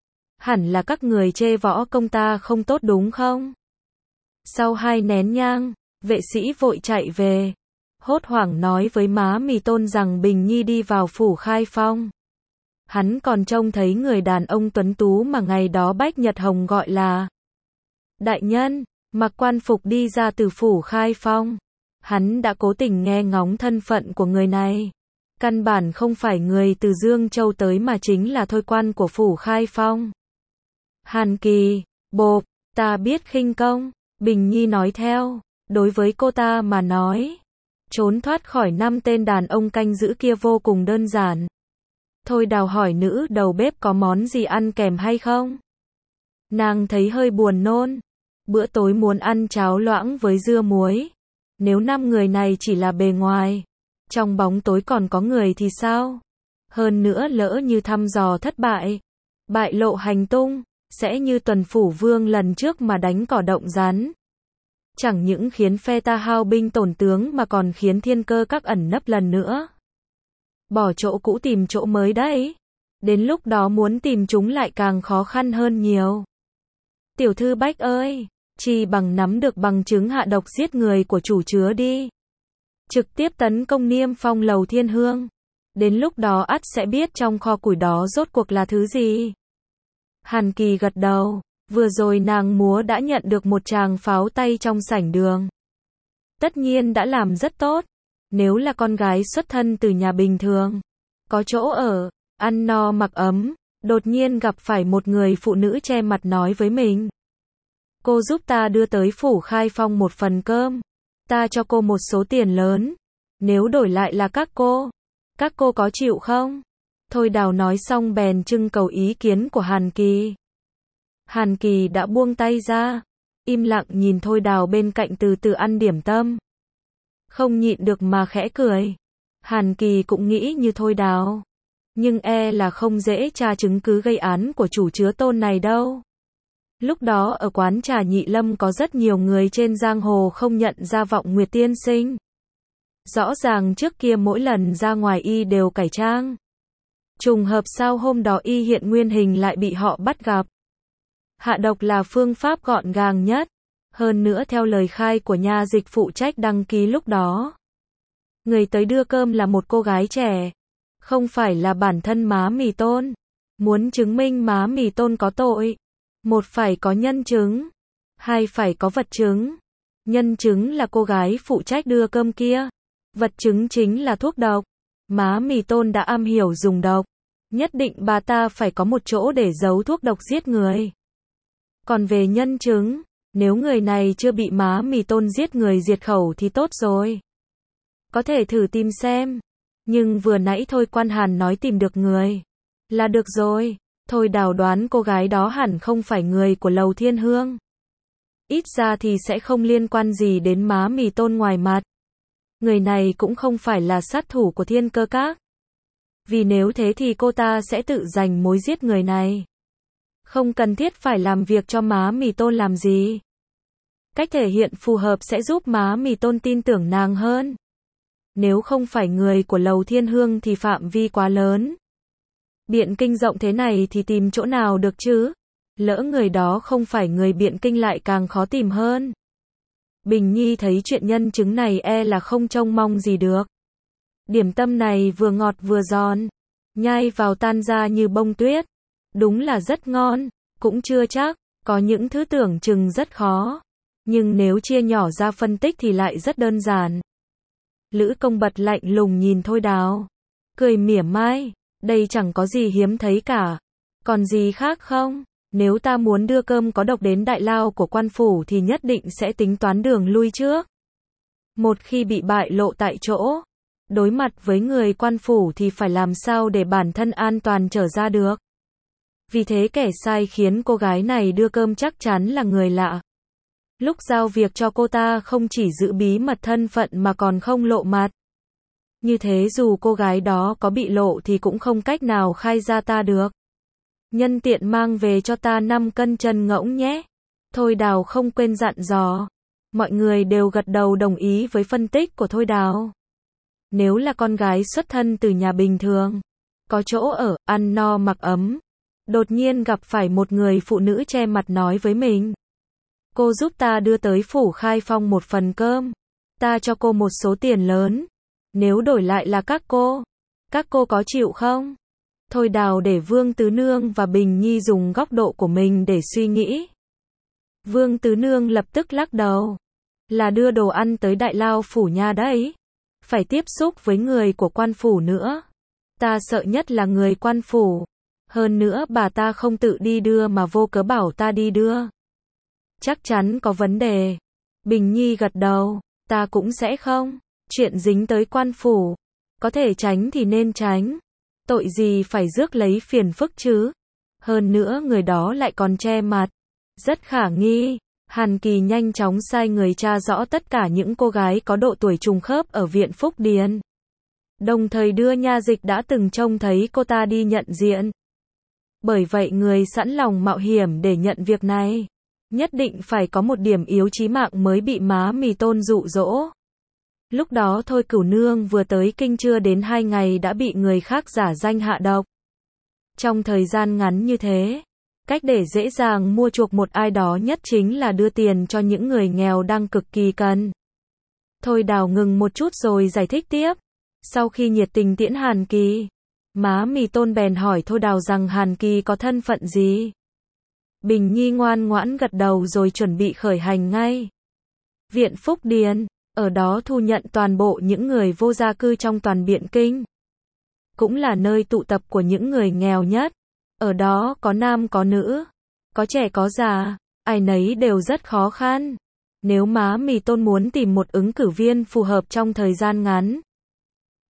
Hẳn là các người chê võ công ta không tốt đúng không? Sau 2 nén nhang, vệ sĩ vội chạy về. Hốt hoảng nói với má Mì Tôn rằng Bình Nhi đi vào phủ Khai Phong. Hắn còn trông thấy người đàn ông tuấn tú mà ngày đó Bách Nhật Hồng gọi là đại nhân, mặc quan phục đi ra từ phủ Khai Phong. Hắn đã cố tình nghe ngóng thân phận của người này. Căn bản không phải người từ Dương Châu tới mà chính là thôi quan của phủ Khai Phong. Hàn Kỳ, bộp, ta biết khinh công. Bình Nhi nói theo. Đối với cô ta mà nói, trốn thoát khỏi 5 tên đàn ông canh giữ kia vô cùng đơn giản. Thôi Đào hỏi nữ đầu bếp có món gì ăn kèm hay không? Nàng thấy hơi buồn nôn. Bữa tối muốn ăn cháo loãng với dưa muối. Nếu 5 người này chỉ là bề ngoài, trong bóng tối còn có người thì sao? Hơn nữa lỡ như thăm dò thất bại, bại lộ hành tung, sẽ như Tuần Phủ Vương lần trước mà đánh cỏ động rắn. Chẳng những khiến phe ta hao binh tổn tướng mà còn khiến Thiên Cơ Các ẩn nấp lần nữa. Bỏ chỗ cũ tìm chỗ mới đấy. Đến lúc đó muốn tìm chúng lại càng khó khăn hơn nhiều. Tiểu thư Bách ơi, chỉ bằng nắm được bằng chứng hạ độc giết người của chủ chứa đi. Trực tiếp tấn công niêm phong lầu thiên hương. Đến lúc đó ắt sẽ biết trong kho củi đó rốt cuộc là thứ gì. Hàn Kỳ gật đầu. Vừa rồi nàng múa đã nhận được một tràng pháo tay trong sảnh đường. Tất nhiên đã làm rất tốt. Nếu là con gái xuất thân từ nhà bình thường, có chỗ ở, ăn no mặc ấm, đột nhiên gặp phải một người phụ nữ che mặt nói với mình. Cô giúp ta đưa tới phủ Khai Phong một phần cơm. Ta cho cô một số tiền lớn. Nếu đổi lại là các cô, Các cô có chịu không? Thôi Đào nói xong bèn trưng cầu ý kiến của Hàn Kỳ. Hàn Kỳ đã buông tay ra, im lặng nhìn Thôi Đào bên cạnh từ từ ăn điểm tâm. Không nhịn được mà khẽ cười. Hàn Kỳ cũng nghĩ như Thôi Đào, nhưng e là không dễ tra chứng cứ gây án của chủ chứa tôn này đâu. Lúc đó ở quán trà Nhị Lâm có rất nhiều người trên giang hồ không nhận ra Vọng Nguyệt tiên sinh. Rõ ràng trước kia mỗi lần ra ngoài y đều cải trang. Trùng hợp sao hôm đó y hiện nguyên hình lại bị họ bắt gặp. Hạ độc là phương pháp gọn gàng nhất. Hơn nữa theo lời khai của nha dịch phụ trách đăng ký lúc đó, người tới đưa cơm là một cô gái trẻ, không phải là bản thân Má Mì Tôn. Muốn chứng minh Má Mì Tôn có tội, một phải có nhân chứng, hai phải có vật chứng. Nhân chứng là cô gái phụ trách đưa cơm kia, vật chứng chính là thuốc độc. Má Mì Tôn đã am hiểu dùng độc, nhất định bà ta phải có một chỗ để giấu thuốc độc giết người. Còn về nhân chứng, nếu người này chưa bị Má Mì Tôn giết người diệt khẩu thì tốt rồi. Có thể thử tìm xem. Nhưng vừa nãy Thôi Quan Hàn nói tìm được người là được rồi. Thôi Đào đoán cô gái đó hẳn không phải người của Lầu Thiên Hương. Ít ra thì sẽ không liên quan gì đến Má Mì Tôn ngoài mặt. Người này cũng không phải là sát thủ của Thiên Cơ Các. Vì nếu thế thì cô ta sẽ tự giành mối giết người này. Không cần thiết phải làm việc cho Má Mì Tôn làm gì. Cách thể hiện phù hợp sẽ giúp Má Mì Tôn tin tưởng nàng hơn. Nếu không phải người của Lầu Thiên Hương thì phạm vi quá lớn. Biện Kinh rộng thế này thì tìm chỗ nào được chứ? Lỡ người đó không phải người Biện Kinh lại càng khó tìm hơn. Bình Nhi thấy chuyện nhân chứng này e là không trông mong gì được. Điểm tâm này vừa ngọt vừa giòn, nhai vào tan ra như bông tuyết. Đúng là rất ngon, cũng chưa chắc, có những thứ tưởng chừng rất khó. Nhưng nếu chia nhỏ ra phân tích thì lại rất đơn giản. Lữ Công Bật lạnh lùng nhìn Thôi Đào, cười mỉa mai, đây chẳng có gì hiếm thấy cả. Còn gì khác không? Nếu ta muốn đưa cơm có độc đến đại lao của quan phủ thì nhất định sẽ tính toán đường lui trước. Một khi bị bại lộ tại chỗ, đối mặt với người quan phủ thì phải làm sao để bản thân an toàn trở ra được. Vì thế kẻ sai khiến cô gái này đưa cơm chắc chắn là người lạ. Lúc giao việc cho cô ta không chỉ giữ bí mật thân phận mà còn không lộ mặt. Như thế dù cô gái đó có bị lộ thì cũng không cách nào khai ra ta được. Nhân tiện mang về cho ta 5 cân chân ngỗng nhé. Thôi Đào không quên dặn dò. Mọi người đều gật đầu đồng ý với phân tích của Thôi Đào. Nếu là con gái xuất thân từ nhà bình thường, có chỗ ở, ăn no mặc ấm, đột nhiên gặp phải một người phụ nữ che mặt nói với mình: cô giúp ta đưa tới phủ Khai Phong một phần cơm, ta cho cô một số tiền lớn, nếu đổi lại là các cô có chịu không? Thôi Đào để Vương Tứ Nương và Bình Nhi dùng góc độ của mình để suy nghĩ. Vương Tứ Nương lập tức lắc đầu. Là đưa đồ ăn tới đại lao phủ nha đấy. Phải tiếp xúc với người của quan phủ nữa. Ta sợ nhất là người quan phủ. Hơn nữa bà ta không tự đi đưa mà vô cớ bảo ta đi đưa. Chắc chắn có vấn đề. Bình Nhi gật đầu. Ta cũng sẽ không. Chuyện dính tới quan phủ, có thể tránh thì nên tránh. Tội gì phải rước lấy phiền phức chứ. Hơn nữa người đó lại còn che mặt. Rất khả nghi. Hàn Kỳ nhanh chóng sai người tra rõ tất cả những cô gái có độ tuổi trùng khớp ở viện Phúc Điền. Đồng thời đưa nha dịch đã từng trông thấy cô ta đi nhận diện. Bởi vậy người sẵn lòng mạo hiểm để nhận việc này, nhất định phải có một điểm yếu chí mạng mới bị Má Mì Tôn dụ dỗ. Lúc đó Thôi Cửu Nương vừa tới kinh chưa đến 2 ngày đã bị người khác giả danh hạ độc. Trong thời gian ngắn như thế, cách để dễ dàng mua chuộc một ai đó nhất chính là đưa tiền cho những người nghèo đang cực kỳ cần. Thôi Đào ngừng một chút rồi giải thích tiếp. Sau khi nhiệt tình tiễn Hàn Kỳ, Má Mì Tôn bèn hỏi Thôi Đào rằng Hàn Kỳ có thân phận gì. Bình Nhi ngoan ngoãn gật đầu rồi chuẩn bị khởi hành ngay. Viện Phúc Điền, ở đó thu nhận toàn bộ những người vô gia cư trong toàn Biện Kinh. Cũng là nơi tụ tập của những người nghèo nhất. Ở đó có nam có nữ, có trẻ có già, ai nấy đều rất khó khăn. Nếu Má Mì Tôn muốn tìm một ứng cử viên phù hợp trong thời gian ngắn,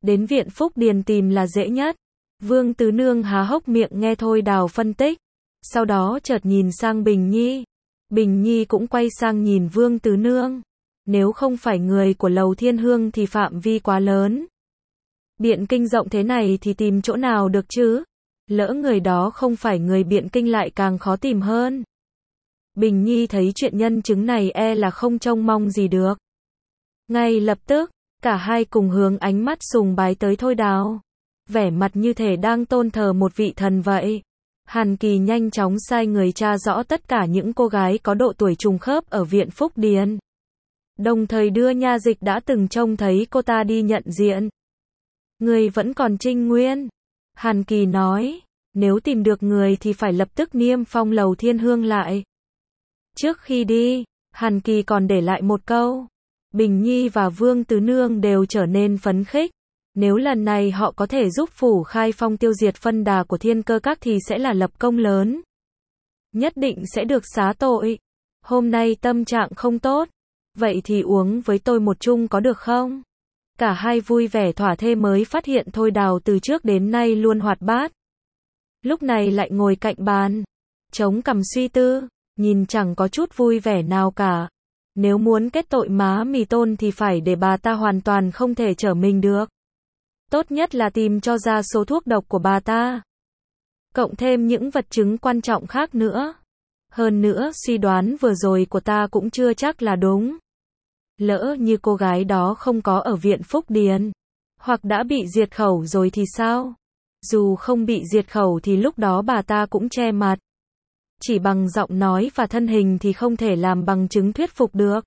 Đến viện Phúc Điền tìm là dễ nhất. Vương Tứ Nương há hốc miệng nghe Thôi Đào phân tích. Sau đó chợt nhìn sang Bình Nhi. Bình Nhi cũng quay sang nhìn Vương Tứ Nương. Nếu không phải người của Lầu Thiên Hương thì phạm vi quá lớn. Biện Kinh rộng thế này thì tìm chỗ nào được chứ? Lỡ người đó không phải người Biện Kinh lại càng khó tìm hơn. Bình Nhi thấy chuyện nhân chứng này e là không trông mong gì được. Ngay lập tức, cả hai cùng hướng ánh mắt sùng bái tới Thôi Đào. Vẻ mặt như thể đang tôn thờ một vị thần vậy. Hàn Kỳ nhanh chóng sai người tra rõ tất cả những cô gái có độ tuổi trùng khớp ở viện Phúc Điền. Đồng thời đưa nha dịch đã từng trông thấy cô ta đi nhận diện. Người vẫn còn trinh nguyên. Hàn Kỳ nói, nếu tìm được người thì phải lập tức niêm phong Lầu Thiên Hương lại. Trước khi đi, Hàn Kỳ còn để lại một câu. Bình Nhi và Vương Tứ Nương đều trở nên phấn khích. Nếu lần này họ có thể giúp Phủ Khai Phong tiêu diệt phân đà của Thiên Cơ Các thì sẽ là lập công lớn. Nhất định sẽ được xá tội. Hôm nay tâm trạng không tốt. Vậy thì uống với tôi một chung có được không? Cả hai vui vẻ thỏa thê mới phát hiện Thôi Đào từ trước đến nay luôn hoạt bát. Lúc này lại ngồi cạnh bàn. Chống cằm suy tư. Nhìn chẳng có chút vui vẻ nào cả. Nếu muốn kết tội Má Mì Tôn thì phải để bà ta hoàn toàn không thể trở mình được. Tốt nhất là tìm cho ra số thuốc độc của bà ta. Cộng thêm những vật chứng quan trọng khác nữa. Hơn nữa suy đoán vừa rồi của ta cũng chưa chắc là đúng. Lỡ như cô gái đó không có ở viện Phúc Điền. Hoặc đã bị diệt khẩu rồi thì sao? Dù không bị diệt khẩu thì lúc đó bà ta cũng che mặt. Chỉ bằng giọng nói và thân hình thì không thể làm bằng chứng thuyết phục được.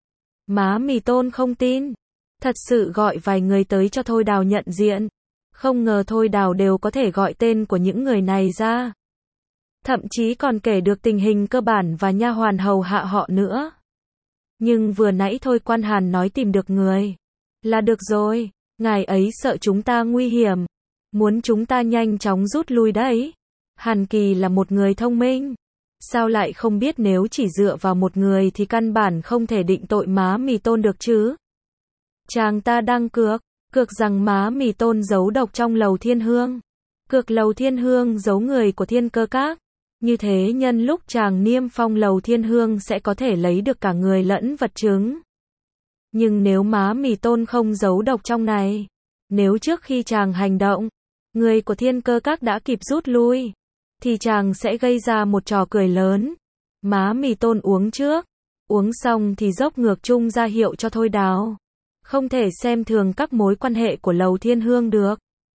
Má Mì Tôn không tin. Thật sự gọi vài người tới cho Thôi Đào nhận diện. Không ngờ Thôi Đào đều có thể gọi tên của những người này ra. Thậm chí còn kể được tình hình cơ bản và nha hoàn hầu hạ họ nữa. Nhưng vừa nãy Thôi Quan Hàn nói tìm được người. Là được rồi. Ngài ấy sợ chúng ta nguy hiểm. Muốn chúng ta nhanh chóng rút lui đấy. Hàn Kỳ là một người thông minh. Sao lại không biết nếu chỉ dựa vào một người thì căn bản không thể định tội Má Mì Tôn được chứ? Chàng ta đang cược rằng Má Mì Tôn giấu độc trong Lầu Thiên Hương. Cược Lầu Thiên Hương giấu người của Thiên Cơ Các. Như thế nhân lúc chàng niêm phong Lầu Thiên Hương sẽ có thể lấy được cả người lẫn vật chứng. Nhưng nếu Má Mì Tôn không giấu độc trong này, nếu trước khi chàng hành động, người của Thiên Cơ Các đã kịp rút lui, thì chàng sẽ gây ra một trò cười lớn. Má Mì Tôn uống trước, uống xong thì dốc ngược chung ra hiệu cho Thôi Đào. Không thể xem thường các mối quan hệ của Lầu Thiên Hương được.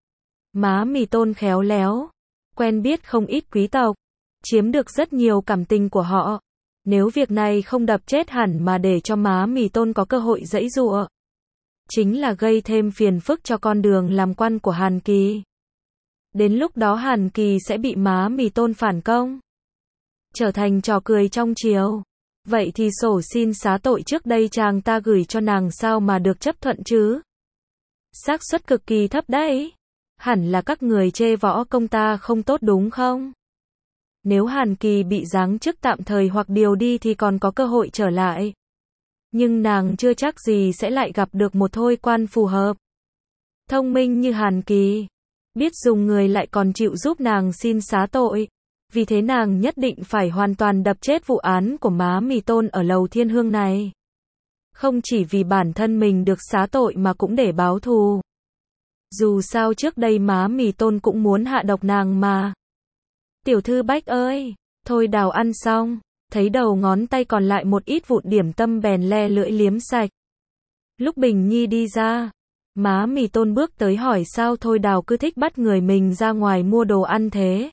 Má Mì Tôn khéo léo, quen biết không ít quý tộc, chiếm được rất nhiều cảm tình của họ. Nếu việc này không đập chết hẳn mà để cho Má Mì Tôn có cơ hội giãy giụa, chính là gây thêm phiền phức cho con đường làm quan của Hàn Kỳ. Đến lúc đó Hàn Kỳ sẽ bị Má Mì Tôn phản công, trở thành trò cười trong triều. Vậy thì sổ xin xá tội trước đây chàng ta gửi cho nàng sao mà được chấp thuận chứ? Xác suất cực kỳ thấp đấy. Hẳn là các người chê võ công ta không tốt đúng không? Nếu Hàn Kỳ bị giáng chức tạm thời hoặc điều đi thì còn có cơ hội trở lại. Nhưng nàng chưa chắc gì sẽ lại gặp được một thôi quan phù hợp. Thông minh như Hàn Kỳ, biết dùng người lại còn chịu giúp nàng xin xá tội. Vì thế nàng nhất định phải hoàn toàn đập chết vụ án của Má Mì Tôn ở Lầu Thiên Hương này. Không chỉ vì bản thân mình được xá tội mà cũng để báo thù. Dù sao trước đây Má Mì Tôn cũng muốn hạ độc nàng mà. Tiểu thư Bách ơi, Thôi Đào ăn xong, thấy đầu ngón tay còn lại một ít vụn điểm tâm bèn le lưỡi liếm sạch. Lúc Bình Nhi đi ra, Má Mì Tôn bước tới hỏi sao Thôi Đào cứ thích bắt người mình ra ngoài mua đồ ăn thế.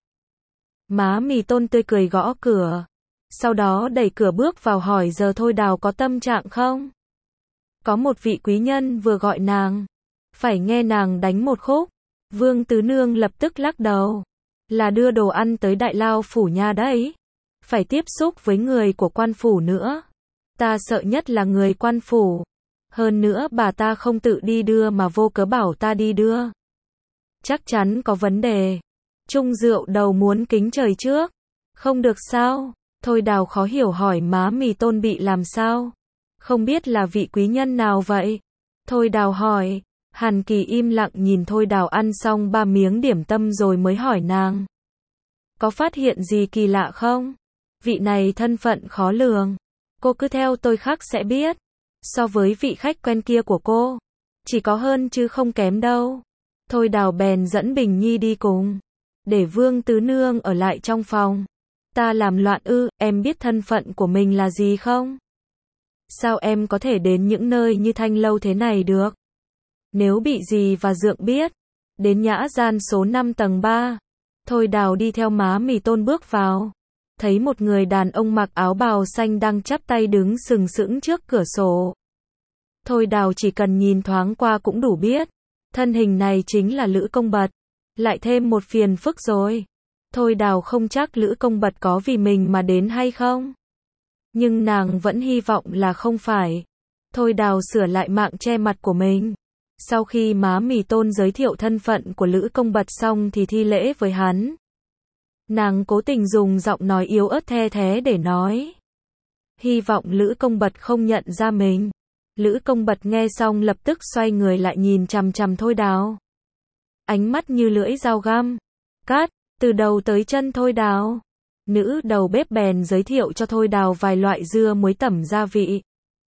Má Mì Tôn tươi cười gõ cửa. Sau đó đẩy cửa bước vào hỏi giờ Thôi Đào có tâm trạng không? Có một vị quý nhân vừa gọi nàng. Phải nghe nàng đánh một khúc. Vương Tứ Nương lập tức lắc đầu. Là đưa đồ ăn tới Đại Lao phủ nhà đấy. Phải tiếp xúc với người của quan phủ nữa. Ta sợ nhất là người quan phủ. Hơn nữa bà ta không tự đi đưa mà vô cớ bảo ta đi đưa. Chắc chắn có vấn đề. Chung rượu đầu muốn kính trời trước. Không được sao? Thôi Đào khó hiểu hỏi Má Mì Tôn bị làm sao? Không biết là vị quý nhân nào vậy? Thôi Đào hỏi. Hàn Kỳ im lặng nhìn Thôi Đào ăn xong 3 miếng điểm tâm rồi mới hỏi nàng. Có phát hiện gì kỳ lạ không? Vị này thân phận khó lường. Cô cứ theo tôi khắc sẽ biết. So với vị khách quen kia của cô, chỉ có hơn chứ không kém đâu. Thôi Đào bèn dẫn Bình Nhi đi cùng. Để Vương Tứ Nương ở lại trong phòng. Ta làm loạn ư, em biết thân phận của mình là gì không? Sao em có thể đến những nơi như Thanh Lâu thế này được? Nếu bị gì và Dượng biết, đến nhã gian số 5 tầng 3. Thôi Đào đi theo Má Mì Tôn bước vào. Thấy một người đàn ông mặc áo bào xanh đang chắp tay đứng sừng sững trước cửa sổ. Thôi Đào chỉ cần nhìn thoáng qua cũng đủ biết. Thân hình này chính là Lữ Công Bật. Lại thêm một phiền phức rồi. Thôi Đào không chắc Lữ Công Bật có vì mình mà đến hay không. Nhưng nàng vẫn hy vọng là không phải. Thôi Đào sửa lại mạng che mặt của mình. Sau khi Má Mì Tôn giới thiệu thân phận của Lữ Công Bật xong thì thi lễ với hắn. Nàng cố tình dùng giọng nói yếu ớt the thé để nói. Hy vọng Lữ Công Bật không nhận ra mình. Lữ Công Bật nghe xong lập tức xoay người lại nhìn chằm chằm Thôi Đào. Ánh mắt như lưỡi dao găm. Cắt, từ đầu tới chân Thôi Đào. Nữ đầu bếp bèn giới thiệu cho Thôi Đào vài loại dưa muối tẩm gia vị.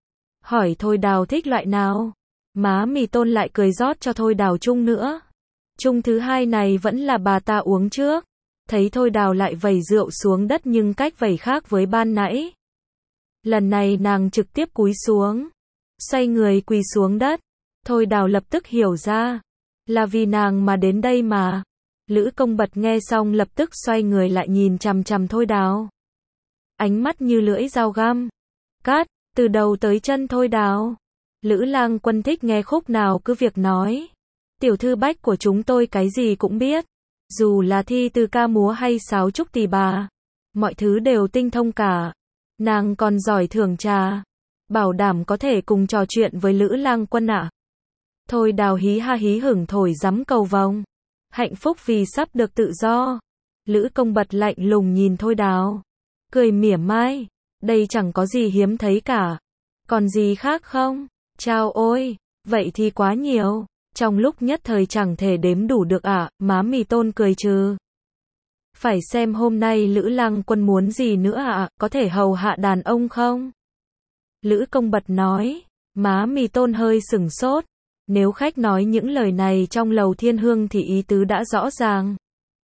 Hỏi Thôi Đào thích loại nào? Má Mì Tôn lại cười rót cho Thôi Đào chung nữa. Chung thứ hai này vẫn là bà ta uống trước. Thấy Thôi Đào lại vẩy rượu xuống đất nhưng cách vẩy khác với ban nãy. Lần này nàng trực tiếp cúi xuống. Xoay người quỳ xuống đất. Thôi Đào lập tức hiểu ra. Là vì nàng mà đến đây mà. Lữ Công Bật nghe xong lập tức xoay người lại nhìn chằm chằm Thôi Đào. Ánh mắt như lưỡi dao găm. Cắt, từ đầu tới chân Thôi Đào. Lữ Lang Quân thích nghe khúc nào cứ việc nói. Tiểu thư Bách của chúng tôi cái gì cũng biết. Dù là thi từ ca múa hay sáo trúc tỳ bà. Mọi thứ đều tinh thông cả. Nàng còn giỏi thưởng trà. Bảo đảm có thể cùng trò chuyện với Lữ Lang Quân ạ. Thôi Đào hí ha hí hửng thổi rắm cầu vồng. Hạnh phúc vì sắp được tự do. Lữ Công Bật lạnh lùng nhìn Thôi Đào. Cười mỉa mai. Đây chẳng có gì hiếm thấy cả. Còn gì khác không? Chao ôi, vậy thì quá nhiều. Trong lúc nhất thời chẳng thể đếm đủ được ạ. Má Mì Tôn cười trừ. Phải xem hôm nay Lữ Lang Quân muốn gì nữa ạ. Có thể hầu hạ đàn ông không? Lữ Công Bật nói. Má Mì Tôn hơi sửng sốt. Nếu khách nói những lời này trong lầu Thiên Hương thì ý tứ đã rõ ràng.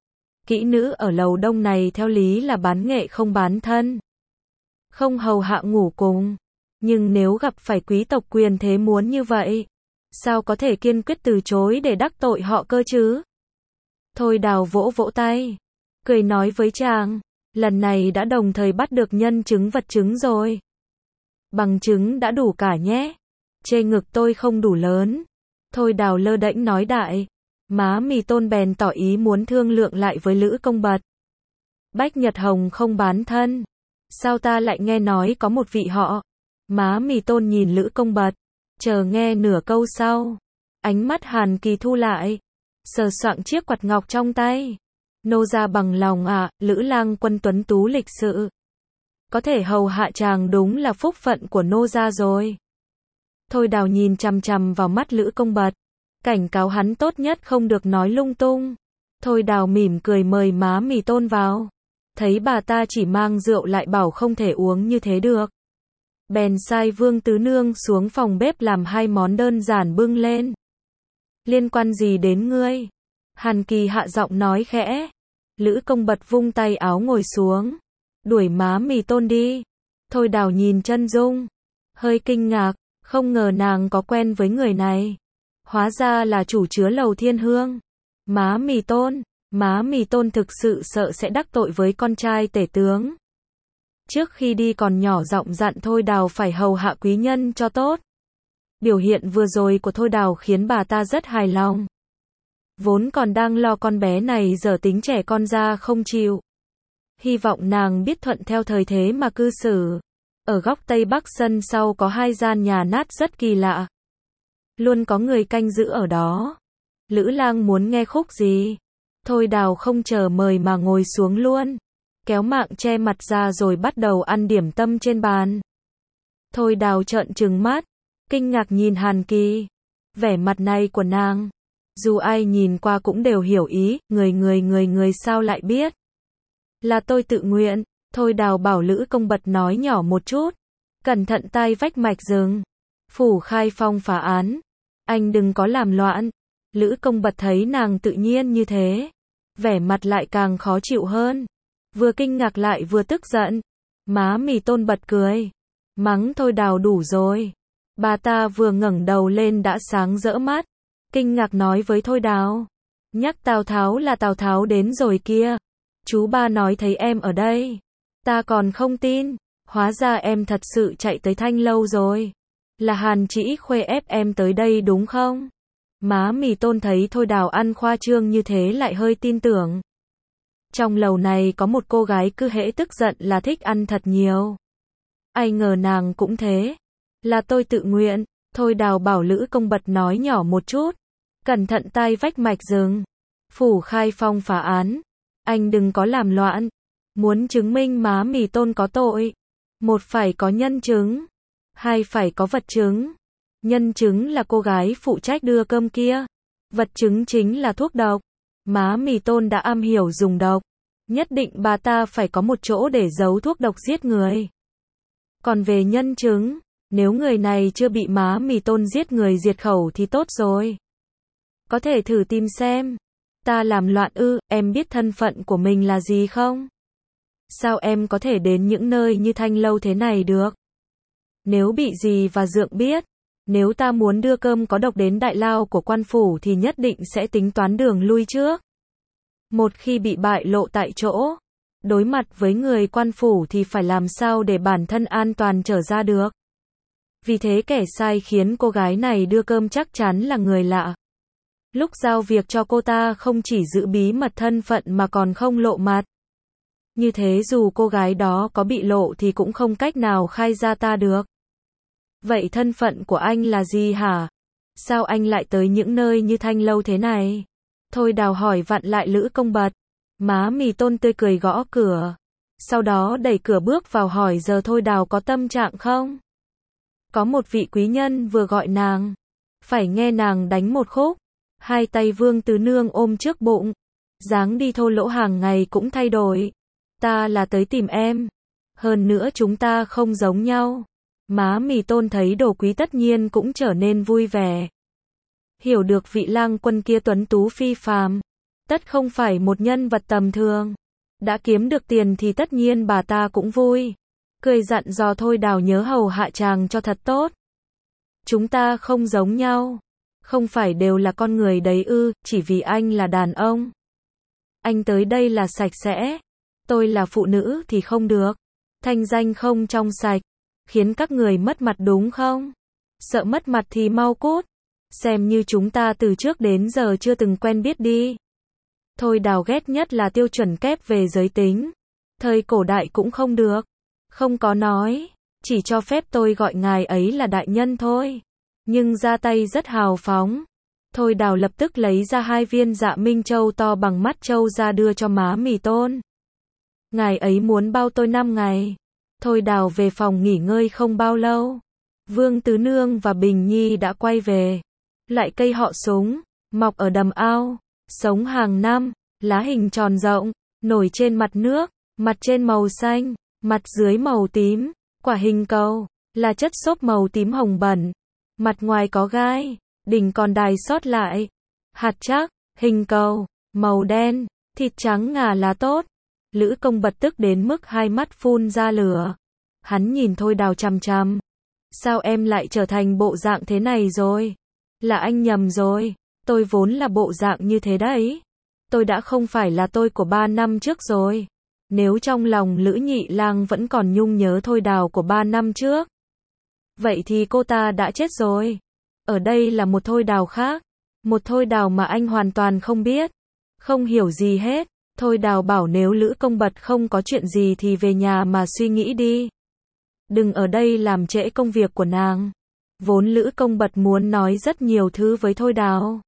Kỹ nữ ở lầu đông này theo lý là bán nghệ không bán thân. Không hầu hạ ngủ cùng. Nhưng nếu gặp phải quý tộc quyền thế muốn như vậy, sao có thể kiên quyết từ chối để đắc tội họ cơ chứ? Thôi Đào vỗ vỗ tay. Cười nói với chàng. Lần này đã đồng thời bắt được nhân chứng vật chứng rồi. Bằng chứng đã đủ cả nhé. Chê ngực tôi không đủ lớn. Thôi Đào lơ đễnh nói đại. Má Mì Tôn bèn tỏ ý muốn thương lượng lại với Lữ Công Bật. Bách Nhật Hồng không bán thân. Sao ta lại nghe nói có một vị họ? Má Mì Tôn nhìn Lữ Công Bật. Chờ nghe nửa câu sau. Ánh mắt Hàn Kỳ thu lại. Sờ soạng chiếc quạt ngọc trong tay. Nô gia bằng lòng ạ, Lữ Lang Quân tuấn tú lịch sự. Có thể hầu hạ chàng đúng là phúc phận của nô gia rồi. Thôi Đào nhìn chằm chằm vào mắt Lữ Công Bật. Cảnh cáo hắn tốt nhất không được nói lung tung. Thôi Đào mỉm cười mời Má Mì Tôn vào. Thấy bà ta chỉ mang rượu lại bảo không thể uống như thế được. Bèn sai Vương Tứ Nương xuống phòng bếp làm 2 món đơn giản bưng lên. Liên quan gì đến ngươi? Hàn Kỳ hạ giọng nói khẽ. Lữ Công Bật vung tay áo ngồi xuống. Đuổi Má Mì Tôn đi. Thôi Đào nhìn Chân Dung. Hơi kinh ngạc, không ngờ nàng có quen với người này. Hóa ra là chủ chứa lầu Thiên Hương. Má Mì Tôn thực sự sợ sẽ đắc tội với con trai tể tướng. Trước khi đi còn nhỏ giọng dặn Thôi Đào phải hầu hạ quý nhân cho tốt. Biểu hiện vừa rồi của Thôi Đào khiến bà ta rất hài lòng. Vốn còn đang lo con bé này giờ tính trẻ con ra không chịu. Hy vọng nàng biết thuận theo thời thế mà cư xử. Ở góc Tây Bắc sân sau có 2 gian nhà nát rất kỳ lạ. Luôn có người canh giữ ở đó. Lữ Lang muốn nghe khúc gì? Thôi Đào không chờ mời mà ngồi xuống luôn. Kéo mạng che mặt ra rồi bắt đầu ăn điểm tâm trên bàn. Thôi Đào trợn trừng mắt. Kinh ngạc nhìn Hàn Kỳ. Vẻ mặt này của nàng, dù ai nhìn qua cũng đều hiểu ý, người sao lại biết. Là tôi tự nguyện, Thôi Đào bảo Lữ Công Bật nói nhỏ một chút. Cẩn thận tai vách mạch rừng. Phủ Khai Phong phá án. Anh đừng có làm loạn. Lữ Công Bật thấy nàng tự nhiên như thế. Vẻ mặt lại càng khó chịu hơn. Vừa kinh ngạc lại vừa tức giận. Má Mì Tôn bật cười. Mắng Thôi Đào đủ rồi. Bà ta vừa ngẩng đầu lên đã sáng rỡ mắt. Kinh ngạc nói với Thôi Đào. Nhắc Tào Tháo là Tào Tháo đến rồi kia. Chú ba nói thấy em ở đây. Ta còn không tin. Hóa ra em thật sự chạy tới Thanh Lâu rồi. Là Hàn Trĩ Khuê ép em tới đây đúng không? Má Mì Tôn thấy Thôi Đào ăn khoa trương như thế lại hơi tin tưởng. Trong lầu này có một cô gái cứ hễ tức giận là thích ăn thật nhiều. Ai ngờ nàng cũng thế. Là tôi tự nguyện. Thôi Đào bảo Lữ Công Bật nói nhỏ một chút. Cẩn thận tai vách mạch rừng. Phủ Khai Phong phá án. Anh đừng có làm loạn. Muốn chứng minh má Mì Tôn có tội. Một phải có nhân chứng. Hai phải có vật chứng. Nhân chứng là cô gái phụ trách đưa cơm kia. Vật chứng chính là thuốc độc. Má Mì Tôn đã am hiểu dùng độc. Nhất định bà ta phải có một chỗ để giấu thuốc độc giết người. Còn về nhân chứng, nếu người này chưa bị má Mì Tôn giết người diệt khẩu thì tốt rồi. Có thể thử tìm xem. Ta làm loạn ư, em biết thân phận của mình là gì không? Sao em có thể đến những nơi như Thanh Lâu thế này được? Nếu bị gì và Dượng biết, nếu ta muốn đưa cơm có độc đến đại lao của quan phủ thì nhất định sẽ tính toán đường lui trước. Một khi bị bại lộ tại chỗ, đối mặt với người quan phủ thì phải làm sao để bản thân an toàn trở ra được. Vì thế kẻ sai khiến cô gái này đưa cơm chắc chắn là người lạ. Lúc giao việc cho cô ta không chỉ giữ bí mật thân phận mà còn không lộ mặt. Như thế dù cô gái đó có bị lộ thì cũng không cách nào khai ra ta được. Vậy thân phận của anh là gì hả? Sao anh lại tới những nơi như Thanh Lâu thế này? Thôi Đào hỏi vặn lại Lữ Công Bật. Má Mì Tôn tươi cười gõ cửa. Sau đó đẩy cửa bước vào hỏi giờ Thôi Đào có tâm trạng không? Có một vị quý nhân vừa gọi nàng. Phải nghe nàng đánh một khúc. Hai tay Vương Tứ Nương ôm trước bụng. Dáng đi thô lỗ hàng ngày cũng thay đổi. Ta là tới tìm em. Hơn nữa chúng ta không giống nhau. Má Mì Tôn thấy đồ quý tất nhiên cũng trở nên vui vẻ. Hiểu được vị lang quân kia tuấn tú phi phàm. Tất không phải một nhân vật tầm thường. Đã kiếm được tiền thì tất nhiên bà ta cũng vui. Cười dặn dò Thôi Đào nhớ hầu hạ chàng cho thật tốt. Chúng ta không giống nhau. Không phải đều là con người đấy ư, chỉ vì anh là đàn ông. Anh tới đây là sạch sẽ. Tôi là phụ nữ thì không được. Thanh danh không trong sạch. Khiến các người mất mặt đúng không? Sợ mất mặt thì mau cút. Xem như chúng ta từ trước đến giờ chưa từng quen biết đi. Thôi Đào ghét nhất là tiêu chuẩn kép về giới tính. Thời cổ đại cũng không được. Không có nói. Chỉ cho phép tôi gọi ngài ấy là đại nhân thôi. Nhưng ra tay rất hào phóng. Thôi Đào lập tức lấy ra 2 viên Dạ Minh Châu to bằng mắt trâu ra đưa cho má Mì Tôn. Ngài ấy muốn bao tôi 5 ngày. Thôi Đào về phòng nghỉ ngơi không bao lâu. Vương Tứ Nương và Bình Nhi đã quay về. Lại cây họ súng, mọc ở đầm ao, sống hàng năm, lá hình tròn rộng, nổi trên mặt nước, mặt trên màu xanh, mặt dưới màu tím, quả hình cầu, là chất xốp màu tím hồng bẩn. Mặt ngoài có gai, đỉnh còn đài sót lại. Hạt chắc, hình cầu, màu đen, thịt trắng ngà là tốt. Lữ Công Bật tức đến mức hai mắt phun ra lửa. Hắn nhìn Thôi Đào chằm chằm. Sao em lại trở thành bộ dạng thế này rồi? Là anh nhầm rồi. Tôi vốn là bộ dạng như thế đấy. Tôi đã không phải là tôi của 3 năm trước rồi. Nếu trong lòng Lữ Nhị Lang vẫn còn nhung nhớ Thôi Đào của 3 năm trước. Vậy thì cô ta đã chết rồi. Ở đây là một Thôi Đào khác. Một Thôi Đào mà anh hoàn toàn không biết. Không hiểu gì hết. Thôi Đào bảo nếu Lữ Công Bật không có chuyện gì thì về nhà mà suy nghĩ đi. Đừng ở đây làm trễ công việc của nàng. Vốn Lữ Công Bật muốn nói rất nhiều thứ với Thôi Đào.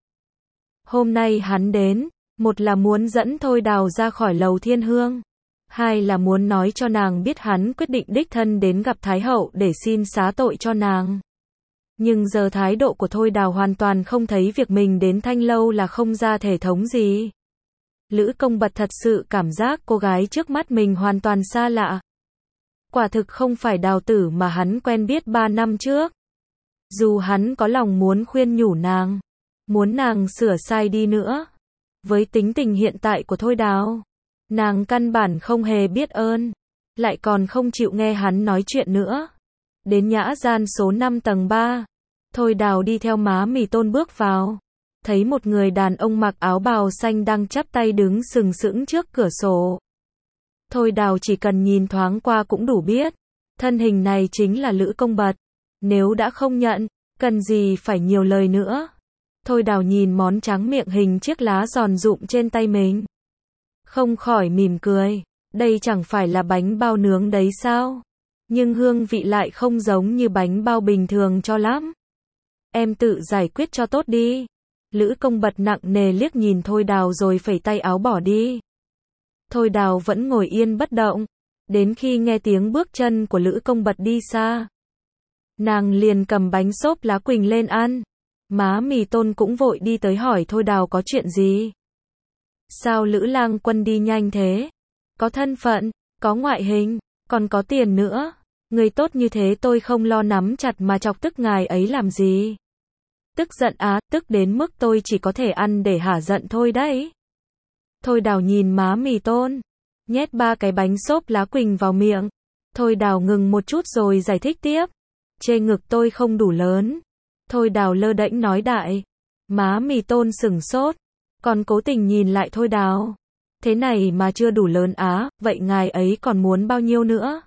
Hôm nay hắn đến, một là muốn dẫn Thôi Đào ra khỏi lầu Thiên Hương. Hai là muốn nói cho nàng biết hắn quyết định đích thân đến gặp Thái Hậu để xin xá tội cho nàng. Nhưng giờ thái độ của Thôi Đào hoàn toàn không thấy việc mình đến Thanh Lâu là không ra thể thống gì. Lữ Công Bật thật sự cảm giác cô gái trước mắt mình hoàn toàn xa lạ. Quả thực không phải Đào Tử mà hắn quen biết 3 năm trước. Dù hắn có lòng muốn khuyên nhủ nàng, muốn nàng sửa sai đi nữa, với tính tình hiện tại của Thôi Đào, nàng căn bản không hề biết ơn, lại còn không chịu nghe hắn nói chuyện nữa. Đến nhã gian số 5 tầng 3, Thôi Đào đi theo Má Mì Tôn bước vào, thấy một người đàn ông mặc áo bào xanh đang chắp tay đứng sừng sững trước cửa sổ. Thôi Đào chỉ cần nhìn thoáng qua cũng đủ biết, thân hình này chính là Lữ Công Bật. Nếu đã không nhận, cần gì phải nhiều lời nữa. Thôi Đào nhìn món tráng miệng hình chiếc lá giòn rụm trên tay mình, không khỏi mỉm cười. Đây chẳng phải là bánh bao nướng đấy sao? Nhưng hương vị lại không giống như bánh bao bình thường cho lắm. Em tự giải quyết cho tốt đi. Lữ Công Bật nặng nề liếc nhìn Thôi Đào rồi phẩy tay áo bỏ đi. Thôi Đào vẫn ngồi yên bất động, đến khi nghe tiếng bước chân của Lữ Công Bật đi xa, nàng liền cầm bánh xốp lá quỳnh lên ăn. Má Mì Tôn cũng vội đi tới hỏi Thôi Đào có chuyện gì. Sao Lữ Lang Quân đi nhanh thế? Có thân phận, có ngoại hình, còn có tiền nữa. Người tốt như thế tôi không lo nắm chặt mà chọc tức ngài ấy làm gì. Tức giận á, tức đến mức tôi chỉ có thể ăn để hả giận thôi đấy. Thôi Đào nhìn Má Mì Tôn, nhét 3 cái bánh xốp lá quỳnh vào miệng. Thôi Đào ngừng một chút rồi giải thích tiếp. Chê ngực tôi không đủ lớn. Thôi Đào lơ đễnh nói đại. Má Mì Tôn sửng sốt, còn cố tình nhìn lại Thôi Đào. Thế này mà chưa đủ lớn á, vậy ngài ấy còn muốn bao nhiêu nữa?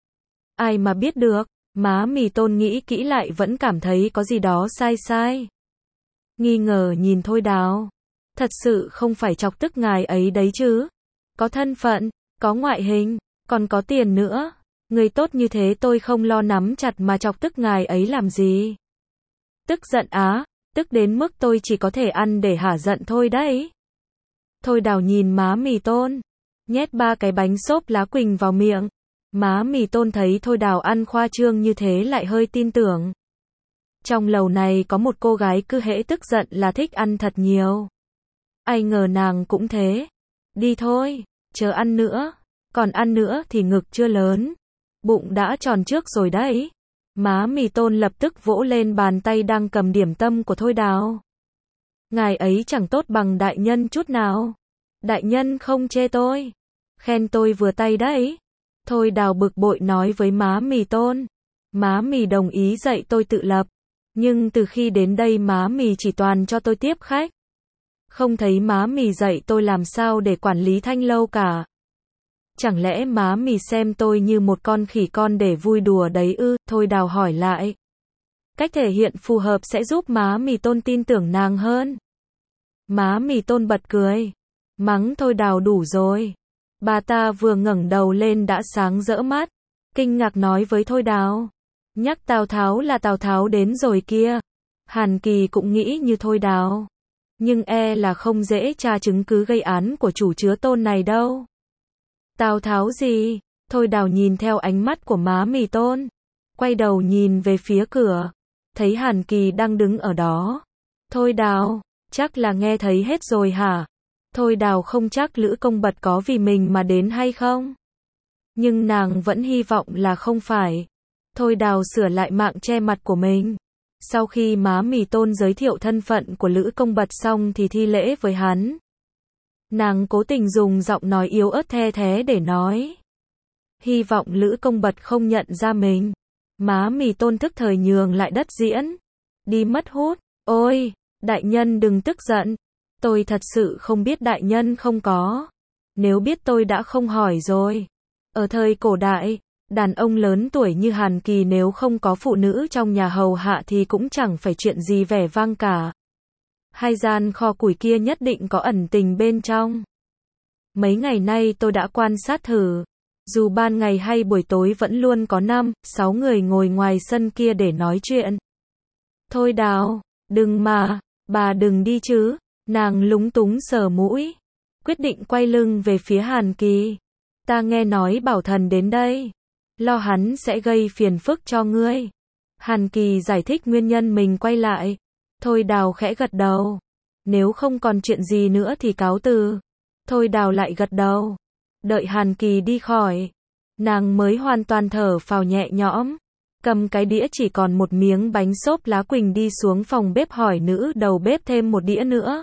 Ai mà biết được, Má Mì Tôn nghĩ kỹ lại vẫn cảm thấy có gì đó sai sai. Nghi ngờ nhìn Thôi Đào. Thật sự không phải chọc tức ngài ấy đấy chứ. Có thân phận, có ngoại hình, còn có tiền nữa. Người tốt như thế tôi không lo nắm chặt mà chọc tức ngài ấy làm gì. Tức giận á, tức đến mức tôi chỉ có thể ăn để hả giận thôi đấy. Thôi Đào nhìn Má Mì Tôn, nhét 3 cái bánh xốp lá quỳnh vào miệng. Má Mì Tôn thấy Thôi Đào ăn khoa trương như thế lại hơi tin tưởng. Trong lầu này có một cô gái cứ hễ tức giận là thích ăn thật nhiều. Ai ngờ nàng cũng thế. Đi thôi, chờ ăn nữa. Còn ăn nữa thì ngực chưa lớn, bụng đã tròn trước rồi đấy. Má Mì Tôn lập tức vỗ lên bàn tay đang cầm điểm tâm của Thôi Đào. Ngài ấy chẳng tốt bằng đại nhân chút nào. Đại nhân không chê tôi, khen tôi vừa tay đấy. Thôi Đào bực bội nói với Má Mì Tôn. Má Mì đồng ý dạy tôi tự lập. Nhưng từ khi đến đây Má Mì chỉ toàn cho tôi tiếp khách. Không thấy Má Mì dạy tôi làm sao để quản lý Thanh Lâu cả. Chẳng lẽ Má Mì xem tôi như một con khỉ con để vui đùa đấy ư? Thôi Đào hỏi lại. Cách thể hiện phù hợp sẽ giúp Má Mì Tôn tin tưởng nàng hơn. Má Mì Tôn bật cười, mắng Thôi Đào đủ rồi. Bà ta vừa ngẩng đầu lên đã sáng rỡ mắt, kinh ngạc nói với Thôi Đào. Nhắc Tào Tháo là Tào Tháo đến rồi kia. Hàn Kỳ cũng nghĩ như Thôi Đào. Nhưng là không dễ tra chứng cứ gây án của chủ chứa tôn này đâu. Tào Tháo gì? Thôi Đào nhìn theo ánh mắt của Má Mì Tôn, quay đầu nhìn về phía cửa, thấy Hàn Kỳ đang đứng ở đó. Thôi Đào, chắc là nghe thấy hết rồi hả? Thôi Đào không chắc Lữ Công Bật có vì mình mà đến hay không. Nhưng nàng vẫn hy vọng là không phải. Thôi Đào sửa lại mạng che mặt của mình. Sau khi Má Mì Tôn giới thiệu thân phận của Lữ Công Bật xong thì thi lễ với hắn. Nàng cố tình dùng giọng nói yếu ớt the thé để nói. Hy vọng Lữ Công Bật không nhận ra mình. Má Mì Tôn thức thời nhường lại đất diễn. Đi mất hút. Ôi, đại nhân đừng tức giận. Tôi thật sự không biết đại nhân không có. Nếu biết tôi đã không hỏi rồi. Ở thời cổ đại, đàn ông lớn tuổi như Hàn Kỳ nếu không có phụ nữ trong nhà hầu hạ thì cũng chẳng phải chuyện gì vẻ vang cả. Hai gian kho củi kia nhất định có ẩn tình bên trong. Mấy ngày nay tôi đã quan sát thử. Dù ban ngày hay buổi tối vẫn luôn có 5-6 người ngồi ngoài sân kia để nói chuyện. Thôi Đào, đừng mà, bà đừng đi chứ. Nàng lúng túng sờ mũi, quyết định quay lưng về phía Hàn Kỳ. Ta nghe nói Bảo Thần đến đây, lo hắn sẽ gây phiền phức cho ngươi. Hàn Kỳ giải thích nguyên nhân mình quay lại. Thôi Đào khẽ gật đầu. Nếu không còn chuyện gì nữa thì cáo từ. Thôi Đào lại gật đầu. Đợi Hàn Kỳ đi khỏi, nàng mới hoàn toàn thở phào nhẹ nhõm. Cầm cái đĩa chỉ còn một miếng bánh xốp lá quỳnh đi xuống phòng bếp hỏi nữ đầu bếp thêm một đĩa nữa.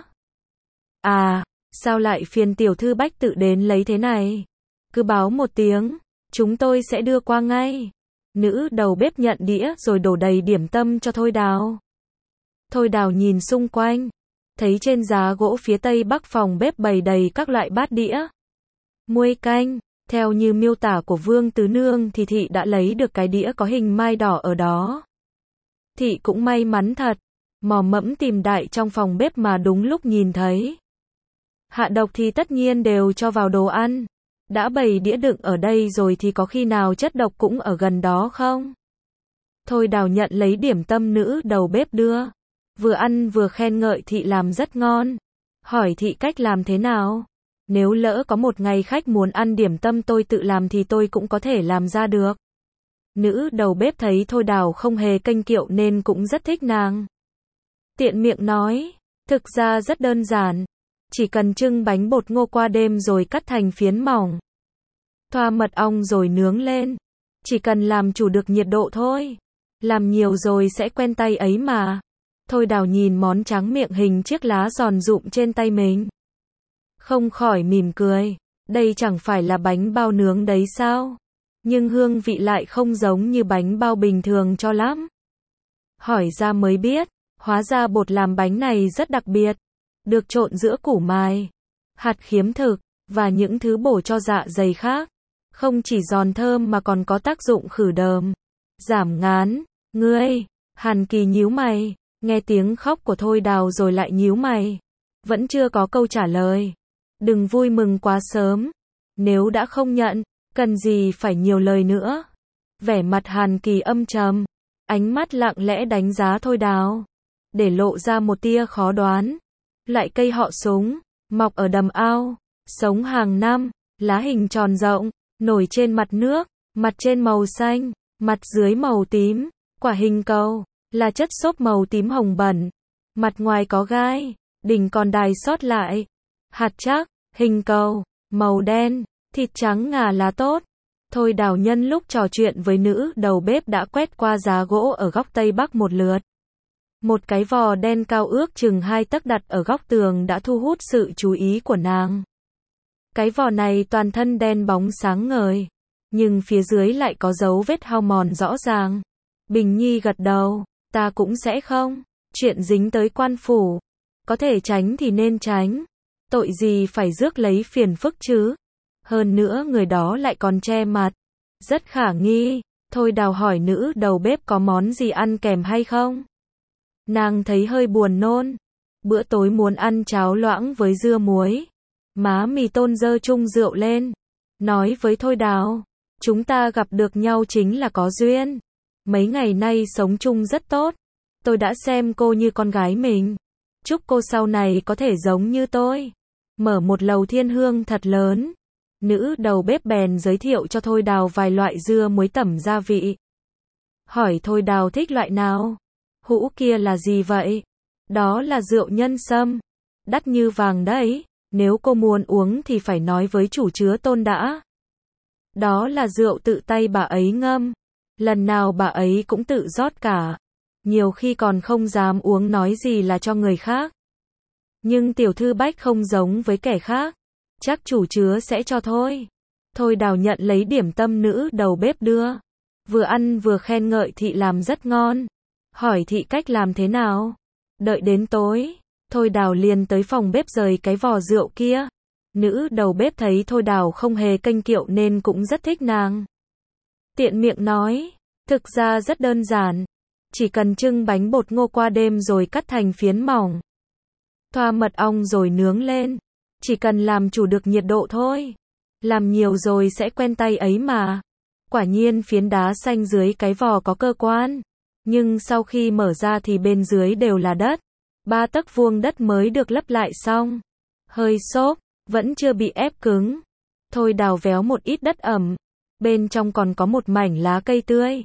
À, sao lại phiền tiểu thư Bách tự đến lấy thế này? Cứ báo một tiếng, chúng tôi sẽ đưa qua ngay. Nữ đầu bếp nhận đĩa rồi đổ đầy điểm tâm cho Thôi Đào. Thôi Đào nhìn xung quanh, thấy trên giá gỗ phía tây bắc phòng bếp bày đầy các loại bát đĩa, muôi canh. Theo như miêu tả của Vương Tứ Nương thì thị đã lấy được cái đĩa có hình mai đỏ ở đó. Thị cũng may mắn thật, mò mẫm tìm đại trong phòng bếp mà đúng lúc nhìn thấy. Hạ độc thì tất nhiên đều cho vào đồ ăn. Đã bày đĩa đựng ở đây rồi thì có khi nào chất độc cũng ở gần đó không? Thôi Đào nhận lấy điểm tâm nữ đầu bếp đưa. Vừa ăn vừa khen ngợi thị làm rất ngon. Hỏi thị cách làm thế nào? Nếu lỡ có một ngày khách muốn ăn điểm tâm tôi tự làm thì tôi cũng có thể làm ra được. Nữ đầu bếp thấy Thôi Đào không hề kênh kiệu nên cũng rất thích nàng. Tiện miệng nói, thực ra rất đơn giản. Chỉ cần trưng bánh bột ngô qua đêm rồi cắt thành phiến mỏng. Thoa mật ong rồi nướng lên. Chỉ cần làm chủ được nhiệt độ thôi. Làm nhiều rồi sẽ quen tay ấy mà. Thôi Đào nhìn món tráng miệng hình chiếc lá giòn rụm trên tay mình. Không khỏi mỉm cười. Đây chẳng phải là bánh bao nướng đấy sao? Nhưng hương vị lại không giống như bánh bao bình thường cho lắm. Hỏi ra mới biết, hóa ra bột làm bánh này rất đặc biệt. Được trộn giữa củ mài, hạt khiếm thực, và những thứ bổ cho dạ dày khác. Không chỉ giòn thơm mà còn có tác dụng khử đờm, giảm ngán. Ngươi, Hàn Kỳ nhíu mày, nghe tiếng khóc của Thôi Đào rồi lại nhíu mày. Vẫn chưa có câu trả lời. Đừng vui mừng quá sớm. Nếu đã không nhận, cần gì phải nhiều lời nữa. Vẻ mặt Hàn Kỳ âm trầm, ánh mắt lặng lẽ đánh giá Thôi Đào, để lộ ra một tia khó đoán. Lại cây họ súng, mọc ở đầm ao, sống hàng năm, lá hình tròn rộng, nổi trên mặt nước, mặt trên màu xanh, mặt dưới màu tím, quả hình cầu, là chất xốp màu tím hồng bẩn, mặt ngoài có gai, đỉnh còn đài sót lại, hạt chắc, hình cầu, màu đen, thịt trắng ngà là tốt. Thôi Đào nhân lúc trò chuyện với nữ đầu bếp đã quét qua giá gỗ ở góc tây bắc một lượt. Một cái vò đen cao ước chừng 2 tấc đặt ở góc tường đã thu hút sự chú ý của nàng. Cái vò này toàn thân đen bóng sáng ngời, nhưng phía dưới lại có dấu vết hao mòn rõ ràng. Bình Nhi gật đầu, ta cũng sẽ không. Chuyện dính tới quan phủ, có thể tránh thì nên tránh. Tội gì phải rước lấy phiền phức chứ. Hơn nữa người đó lại còn che mặt. Rất khả nghi. Thôi Đào hỏi nữ đầu bếp có món gì ăn kèm hay không. Nàng thấy hơi buồn nôn. Bữa tối muốn ăn cháo loãng với dưa muối. Má Mì Tôn giơ chung rượu lên, nói với Thôi Đào, chúng ta gặp được nhau chính là có duyên. Mấy ngày nay sống chung rất tốt. Tôi đã xem cô như con gái mình. Chúc cô sau này có thể giống như tôi. Mở một lầu thiên hương thật lớn. Nữ đầu bếp bèn giới thiệu cho Thôi Đào vài loại dưa muối tẩm gia vị. Hỏi Thôi Đào thích loại nào? Hũ kia là gì vậy? Đó là rượu nhân sâm. Đắt như vàng đấy. Nếu cô muốn uống thì phải nói với chủ chứa Tôn đã. Đó là rượu tự tay bà ấy ngâm. Lần nào bà ấy cũng tự rót cả. Nhiều khi còn không dám uống nói gì là cho người khác. Nhưng tiểu thư Bách không giống với kẻ khác. Chắc chủ chứa sẽ cho thôi. Thôi Đào nhận lấy điểm tâm nữ đầu bếp đưa. Vừa ăn vừa khen ngợi thị làm rất ngon. Hỏi thị cách làm thế nào. Đợi đến tối, Thôi Đào liền tới phòng bếp rời cái vò rượu kia. Nữ đầu bếp thấy Thôi Đào không hề kênh kiệu nên cũng rất thích nàng. Tiện miệng nói, thực ra rất đơn giản. Chỉ cần trưng bánh bột ngô qua đêm rồi cắt thành phiến mỏng. Thoa mật ong rồi nướng lên. Chỉ cần làm chủ được nhiệt độ thôi. Làm nhiều rồi sẽ quen tay ấy mà. Quả nhiên phiến đá xanh dưới cái vò có cơ quan. Nhưng sau khi mở ra thì bên dưới đều là đất. 3 tấc vuông đất mới được lấp lại xong. Hơi xốp, vẫn chưa bị ép cứng. Thôi Đào véo một ít đất ẩm. Bên trong còn có một mảnh lá cây tươi.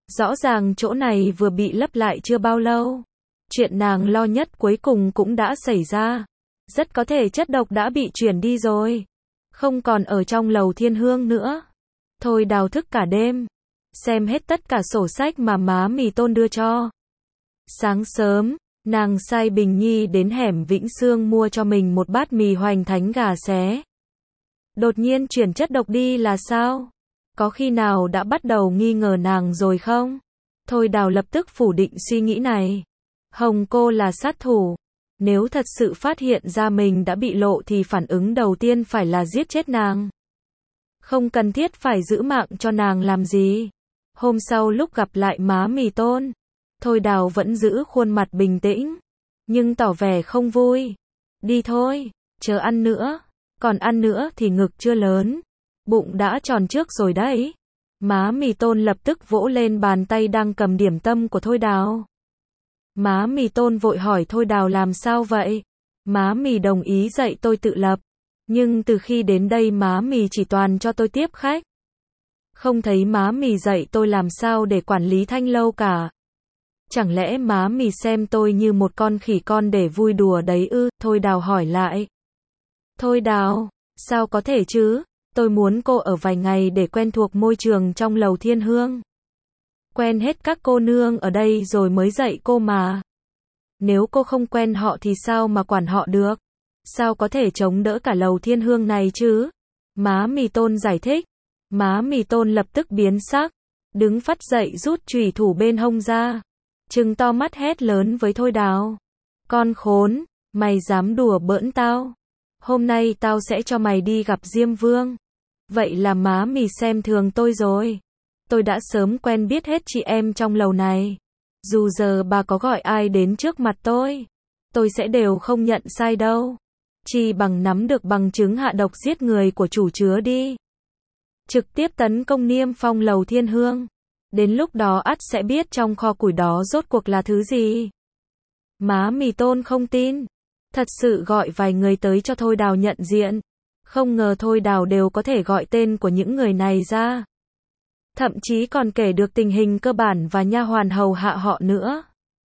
Rõ ràng chỗ này vừa bị lấp lại chưa bao lâu. Chuyện nàng lo nhất cuối cùng cũng đã xảy ra. Rất có thể chất độc đã bị chuyển đi rồi. Không còn ở trong lầu thiên hương nữa. Thôi Đào thức cả đêm. Xem hết tất cả sổ sách mà má Mì Tôn đưa cho. Sáng sớm, nàng sai Bình Nhi đến hẻm Vĩnh Sương mua cho mình một bát mì hoành thánh gà xé. Đột nhiên chuyển chất độc đi là sao? Có khi nào đã bắt đầu nghi ngờ nàng rồi không? Thôi Đào lập tức phủ định suy nghĩ này. Hồng cô là sát thủ. Nếu thật sự phát hiện ra mình đã bị lộ thì phản ứng đầu tiên phải là giết chết nàng. Không cần thiết phải giữ mạng cho nàng làm gì. Hôm sau lúc gặp lại má Mì Tôn, Thôi Đào vẫn giữ khuôn mặt bình tĩnh, nhưng tỏ vẻ không vui. Đi thôi, chờ ăn nữa. Còn ăn nữa thì ngực chưa lớn, bụng đã tròn trước rồi đấy. Má Mì Tôn lập tức vỗ lên bàn tay đang cầm điểm tâm của Thôi Đào. Má Mì Tôn vội hỏi Thôi Đào làm sao vậy? Má Mì đồng ý dạy tôi tự lập. Nhưng từ khi đến đây má Mì chỉ toàn cho tôi tiếp khách. Không thấy má Mì dạy tôi làm sao để quản lý thanh lâu cả. Chẳng lẽ má Mì xem tôi như một con khỉ con để vui đùa đấy ư? Thôi Đào hỏi lại. Thôi Đào, sao có thể chứ? Tôi muốn cô ở vài ngày để quen thuộc môi trường trong lầu thiên hương. Quen hết các cô nương ở đây rồi mới dạy cô mà. Nếu cô không quen họ thì sao mà quản họ được? Sao có thể chống đỡ cả lầu thiên hương này chứ? Má Mì Tôn giải thích. Má Mì Tôn lập tức biến sắc, đứng phắt dậy rút chùy thủ bên hông ra, trừng to mắt hét lớn với Thôi Đào. Con khốn, mày dám đùa bỡn tao? Hôm nay tao sẽ cho mày đi gặp Diêm Vương. Vậy là má Mì xem thường tôi rồi. Tôi đã sớm quen biết hết chị em trong lầu này. Dù giờ bà có gọi ai đến trước mặt tôi sẽ đều không nhận sai đâu. Chỉ bằng nắm được bằng chứng hạ độc giết người của chủ chứa đi. Trực tiếp tấn công niêm phong lầu thiên hương. Đến lúc đó ắt sẽ biết trong kho củi đó rốt cuộc là thứ gì. Má Mì Tôn không tin. Thật sự gọi vài người tới cho Thôi Đào nhận diện. Không ngờ Thôi Đào đều có thể gọi tên của những người này ra. Thậm chí còn kể được tình hình cơ bản và nha hoàn hầu hạ họ nữa.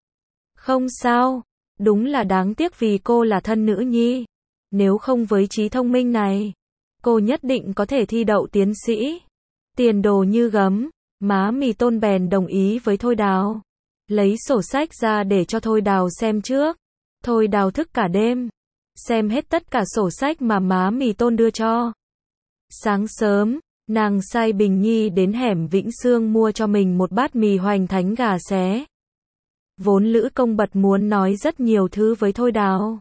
Không sao, đúng là đáng tiếc vì cô là thân nữ nhi. Nếu không với trí thông minh này, cô nhất định có thể thi đậu tiến sĩ. Tiền đồ như gấm, má Mì Tôn bèn đồng ý với Thôi Đào. Lấy sổ sách ra để cho Thôi Đào xem trước. Thôi Đào thức cả đêm, xem hết tất cả sổ sách mà má Mì Tôn đưa cho. Sáng sớm, nàng sai Bình Nhi đến hẻm Vĩnh Sương mua cho mình một bát mì hoành thánh gà xé. Vốn Lữ Công Bật muốn nói rất nhiều thứ với Thôi Đào.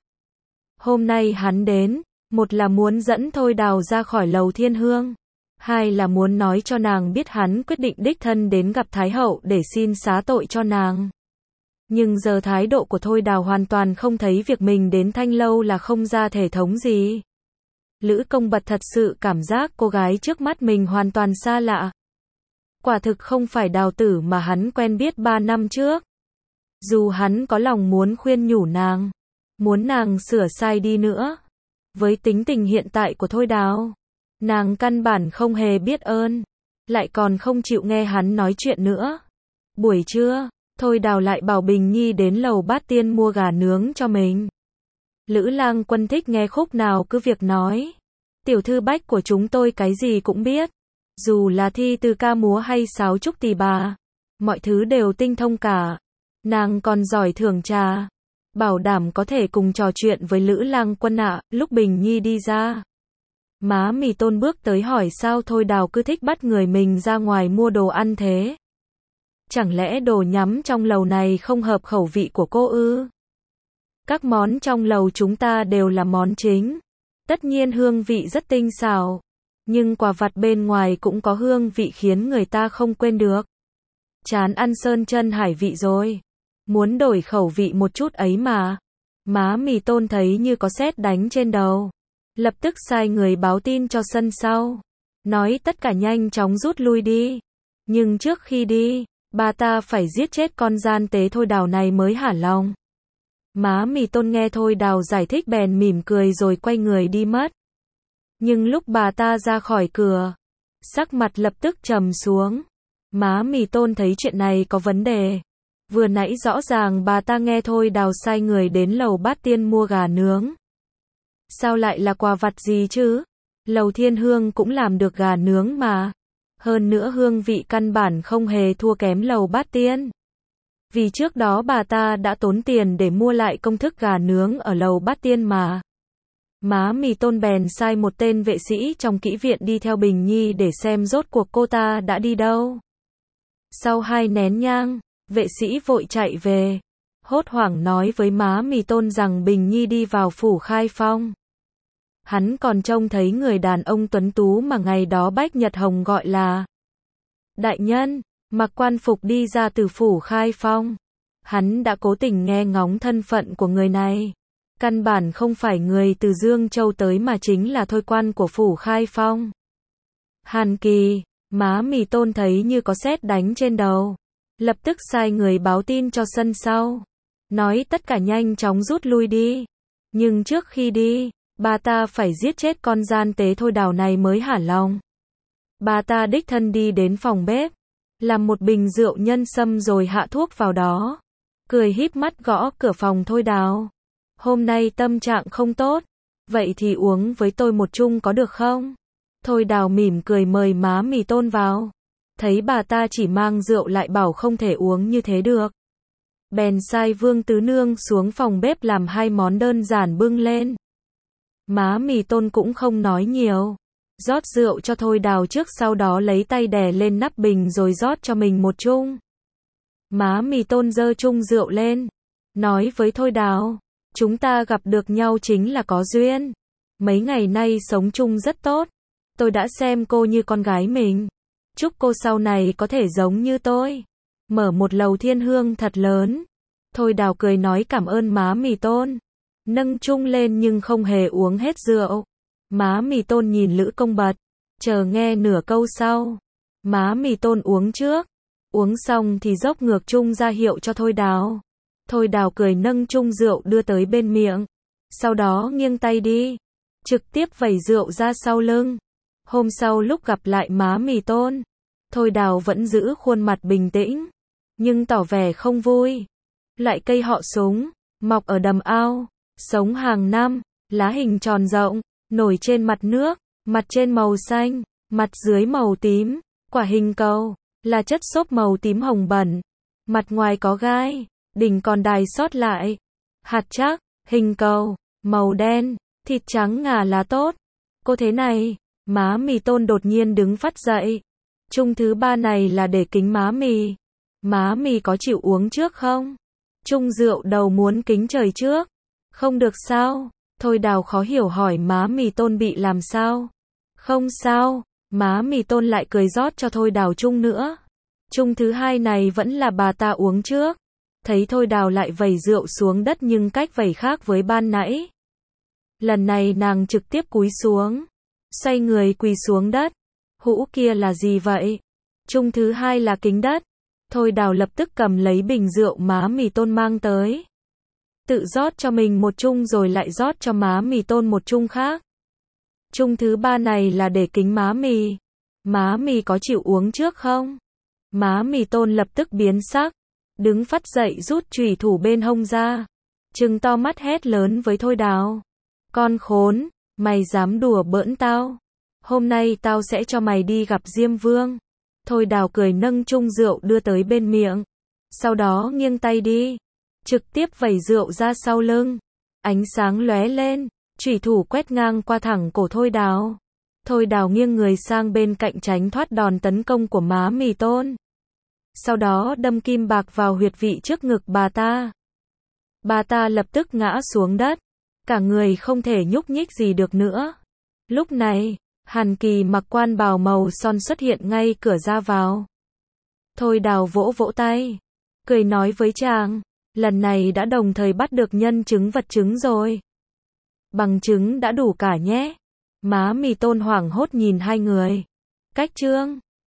Hôm nay hắn đến, một là muốn dẫn Thôi Đào ra khỏi lầu thiên hương. Hai là muốn nói cho nàng biết hắn quyết định đích thân đến gặp Thái Hậu để xin xá tội cho nàng. Nhưng giờ thái độ của Thôi Đào hoàn toàn không thấy việc mình đến thanh lâu là không ra thể thống gì. Lữ Công Bật thật sự cảm giác cô gái trước mắt mình hoàn toàn xa lạ. Quả thực không phải Đào tử mà hắn quen biết 3 năm trước. Dù hắn có lòng muốn khuyên nhủ nàng, muốn nàng sửa sai đi nữa. Với tính tình hiện tại của Thôi Đào, nàng căn bản không hề biết ơn, lại còn không chịu nghe hắn nói chuyện nữa. Buổi trưa, Thôi Đào lại bảo Bình Nhi đến lầu Bát Tiên mua gà nướng cho mình. Lữ Lang Quân thích nghe khúc nào cứ việc nói. Tiểu thư Bách của chúng tôi cái gì cũng biết. Dù là thi từ ca múa hay sáo trúc tỳ bà, mọi thứ đều tinh thông cả. Nàng còn giỏi thưởng trà, bảo đảm có thể cùng trò chuyện với Lữ Lang Quân ạ. Lúc Bình Nhi đi ra, má Mì Tôn bước tới hỏi sao Thôi Đào cứ thích bắt người mình ra ngoài mua đồ ăn thế. Chẳng lẽ đồ nhắm trong lầu này không hợp khẩu vị của cô ư? Các món trong lầu chúng ta đều là món chính. Tất nhiên hương vị rất tinh xảo. Nhưng quà vặt bên ngoài cũng có hương vị khiến người ta không quên được. Chán ăn sơn chân hải vị rồi. Muốn đổi khẩu vị một chút ấy mà. Má Mì Tôn thấy như có sét đánh trên đầu. Lập tức sai người báo tin cho sân sau. Nói tất cả nhanh chóng rút lui đi. Nhưng trước khi đi, bà ta phải giết chết con gian tế Thôi Đào này mới hả lòng. Má Mì Tôn nghe Thôi Đào giải thích bèn mỉm cười rồi quay người đi mất. Nhưng lúc bà ta ra khỏi cửa, sắc mặt lập tức trầm xuống. Má Mì Tôn thấy chuyện này có vấn đề. Vừa nãy rõ ràng bà ta nghe Thôi Đào sai người đến lầu Bát Tiên mua gà nướng. Sao lại là quà vặt gì chứ? Lầu Thiên Hương cũng làm được gà nướng mà. Hơn nữa hương vị căn bản không hề thua kém lầu Bát Tiên. Vì trước đó bà ta đã tốn tiền để mua lại công thức gà nướng ở lầu Bát Tiên mà. Má Mì Tôn bèn sai một tên vệ sĩ trong kỹ viện đi theo Bình Nhi để xem rốt cuộc cô ta đã đi đâu. Sau 2 nén nhang, vệ sĩ vội chạy về, hốt hoảng nói với má Mì Tôn rằng Bình Nhi đi vào phủ Khai Phong. Hắn còn trông thấy người đàn ông tuấn tú mà ngày đó Bách Nhật Hồng gọi là đại nhân, mặc quan phục đi ra từ phủ Khai Phong. Hắn đã cố tình nghe ngóng thân phận của người này. Căn bản không phải người từ Dương Châu tới mà chính là thôi quan của phủ Khai Phong. Hàn Kỳ, má Mì Tôn thấy như có sét đánh trên đầu. Lập tức sai người báo tin cho sân sau. Nói tất cả nhanh chóng rút lui đi. Nhưng trước khi đi, bà ta phải giết chết con gian tế Thôi Đào này mới hả lòng. Bà ta đích thân đi đến phòng bếp, làm một bình rượu nhân sâm rồi hạ thuốc vào đó. Cười híp mắt gõ cửa phòng Thôi Đào. Hôm nay tâm trạng không tốt, vậy thì uống với tôi một chung có được không? Thôi Đào mỉm cười mời má Mì Tôn vào. Thấy bà ta chỉ mang rượu lại bảo không thể uống như thế được. Bèn sai Vương Tứ Nương xuống phòng bếp làm 2 món đơn giản bưng lên. Má Mì Tôn cũng không nói nhiều. Rót rượu cho Thôi Đào trước, sau đó lấy tay đè lên nắp bình rồi rót cho mình một chung. Má Mì Tôn giơ chung rượu lên, nói với Thôi Đào, chúng ta gặp được nhau chính là có duyên. Mấy ngày nay sống chung rất tốt. Tôi đã xem cô như con gái mình. Chúc cô sau này có thể giống như tôi, mở một lầu Thiên Hương thật lớn. Thôi Đào cười nói cảm ơn má Mì Tôn. Nâng chung lên nhưng không hề uống hết rượu. Má Mì Tôn nhìn Lữ Công Bật, chờ nghe nửa câu sau. Má Mì Tôn uống trước. Uống xong thì dốc ngược chung ra hiệu cho Thôi Đào. Thôi Đào cười nâng chung rượu đưa tới bên miệng. Sau đó nghiêng tay đi, trực tiếp vẩy rượu ra sau lưng. Hôm sau lúc gặp lại má Mì Tôn, Thôi Đào vẫn giữ khuôn mặt bình tĩnh, nhưng tỏ vẻ không vui. Loại cây họ súng, mọc ở đầm ao, sống hàng năm, lá hình tròn rộng, nổi trên mặt nước, mặt trên màu xanh, mặt dưới màu tím, quả hình cầu, là chất xốp màu tím hồng bẩn. Mặt ngoài có gai, đỉnh còn đài sót lại. Hạt chắc, hình cầu, màu đen, thịt trắng ngà là tốt. Cô thế này, má Mì Tôn đột nhiên đứng phắt dậy. Chung thứ 3 này là để kính má Mì. Má Mì có chịu uống trước không? Chung rượu đầu muốn kính trời trước. Không được sao? Thôi Đào khó hiểu hỏi má Mì Tôn bị làm sao? Không sao. Má Mì Tôn lại cười rót cho Thôi Đào chung nữa. Chung thứ 2 này vẫn là bà ta uống trước. Thấy Thôi Đào lại vẩy rượu xuống đất nhưng cách vẩy khác với ban nãy. Lần này nàng trực tiếp cúi xuống, xoay người quỳ xuống đất. Hũ kia là gì vậy? Chung thứ 2 là kính đất. Thôi Đào lập tức cầm lấy bình rượu má Mì Tôn mang tới. Tự rót cho mình một chung rồi lại rót cho má Mì Tôn một chung khác. Chung thứ 3 này là để kính má Mì. Má Mì có chịu uống trước không? Má Mì Tôn lập tức biến sắc, đứng phắt dậy rút chùy thủ bên hông ra, trừng to mắt hét lớn với Thôi Đào. Con khốn, mày dám đùa bỡn tao? Hôm nay tao sẽ cho mày đi gặp Diêm Vương. Thôi Đào cười nâng chung rượu đưa tới bên miệng. Sau đó nghiêng tay đi, trực tiếp vẩy rượu ra sau lưng. Ánh sáng lóe lên, chùy thủ quét ngang qua thẳng cổ Thôi Đào. Thôi Đào nghiêng người sang bên cạnh tránh thoát đòn tấn công của má Mì Tôn. Sau đó đâm kim bạc vào huyệt vị trước ngực bà ta. Bà ta lập tức ngã xuống đất, cả người không thể nhúc nhích gì được nữa. Lúc này, Hàn Kỳ mặc quan bào màu son xuất hiện ngay cửa ra vào. Thôi Đào vỗ vỗ tay, cười nói với chàng, lần này đã đồng thời bắt được nhân chứng vật chứng rồi. Bằng chứng đã đủ cả nhé. Má Mì Tôn hoảng hốt nhìn hai người. Cách trương.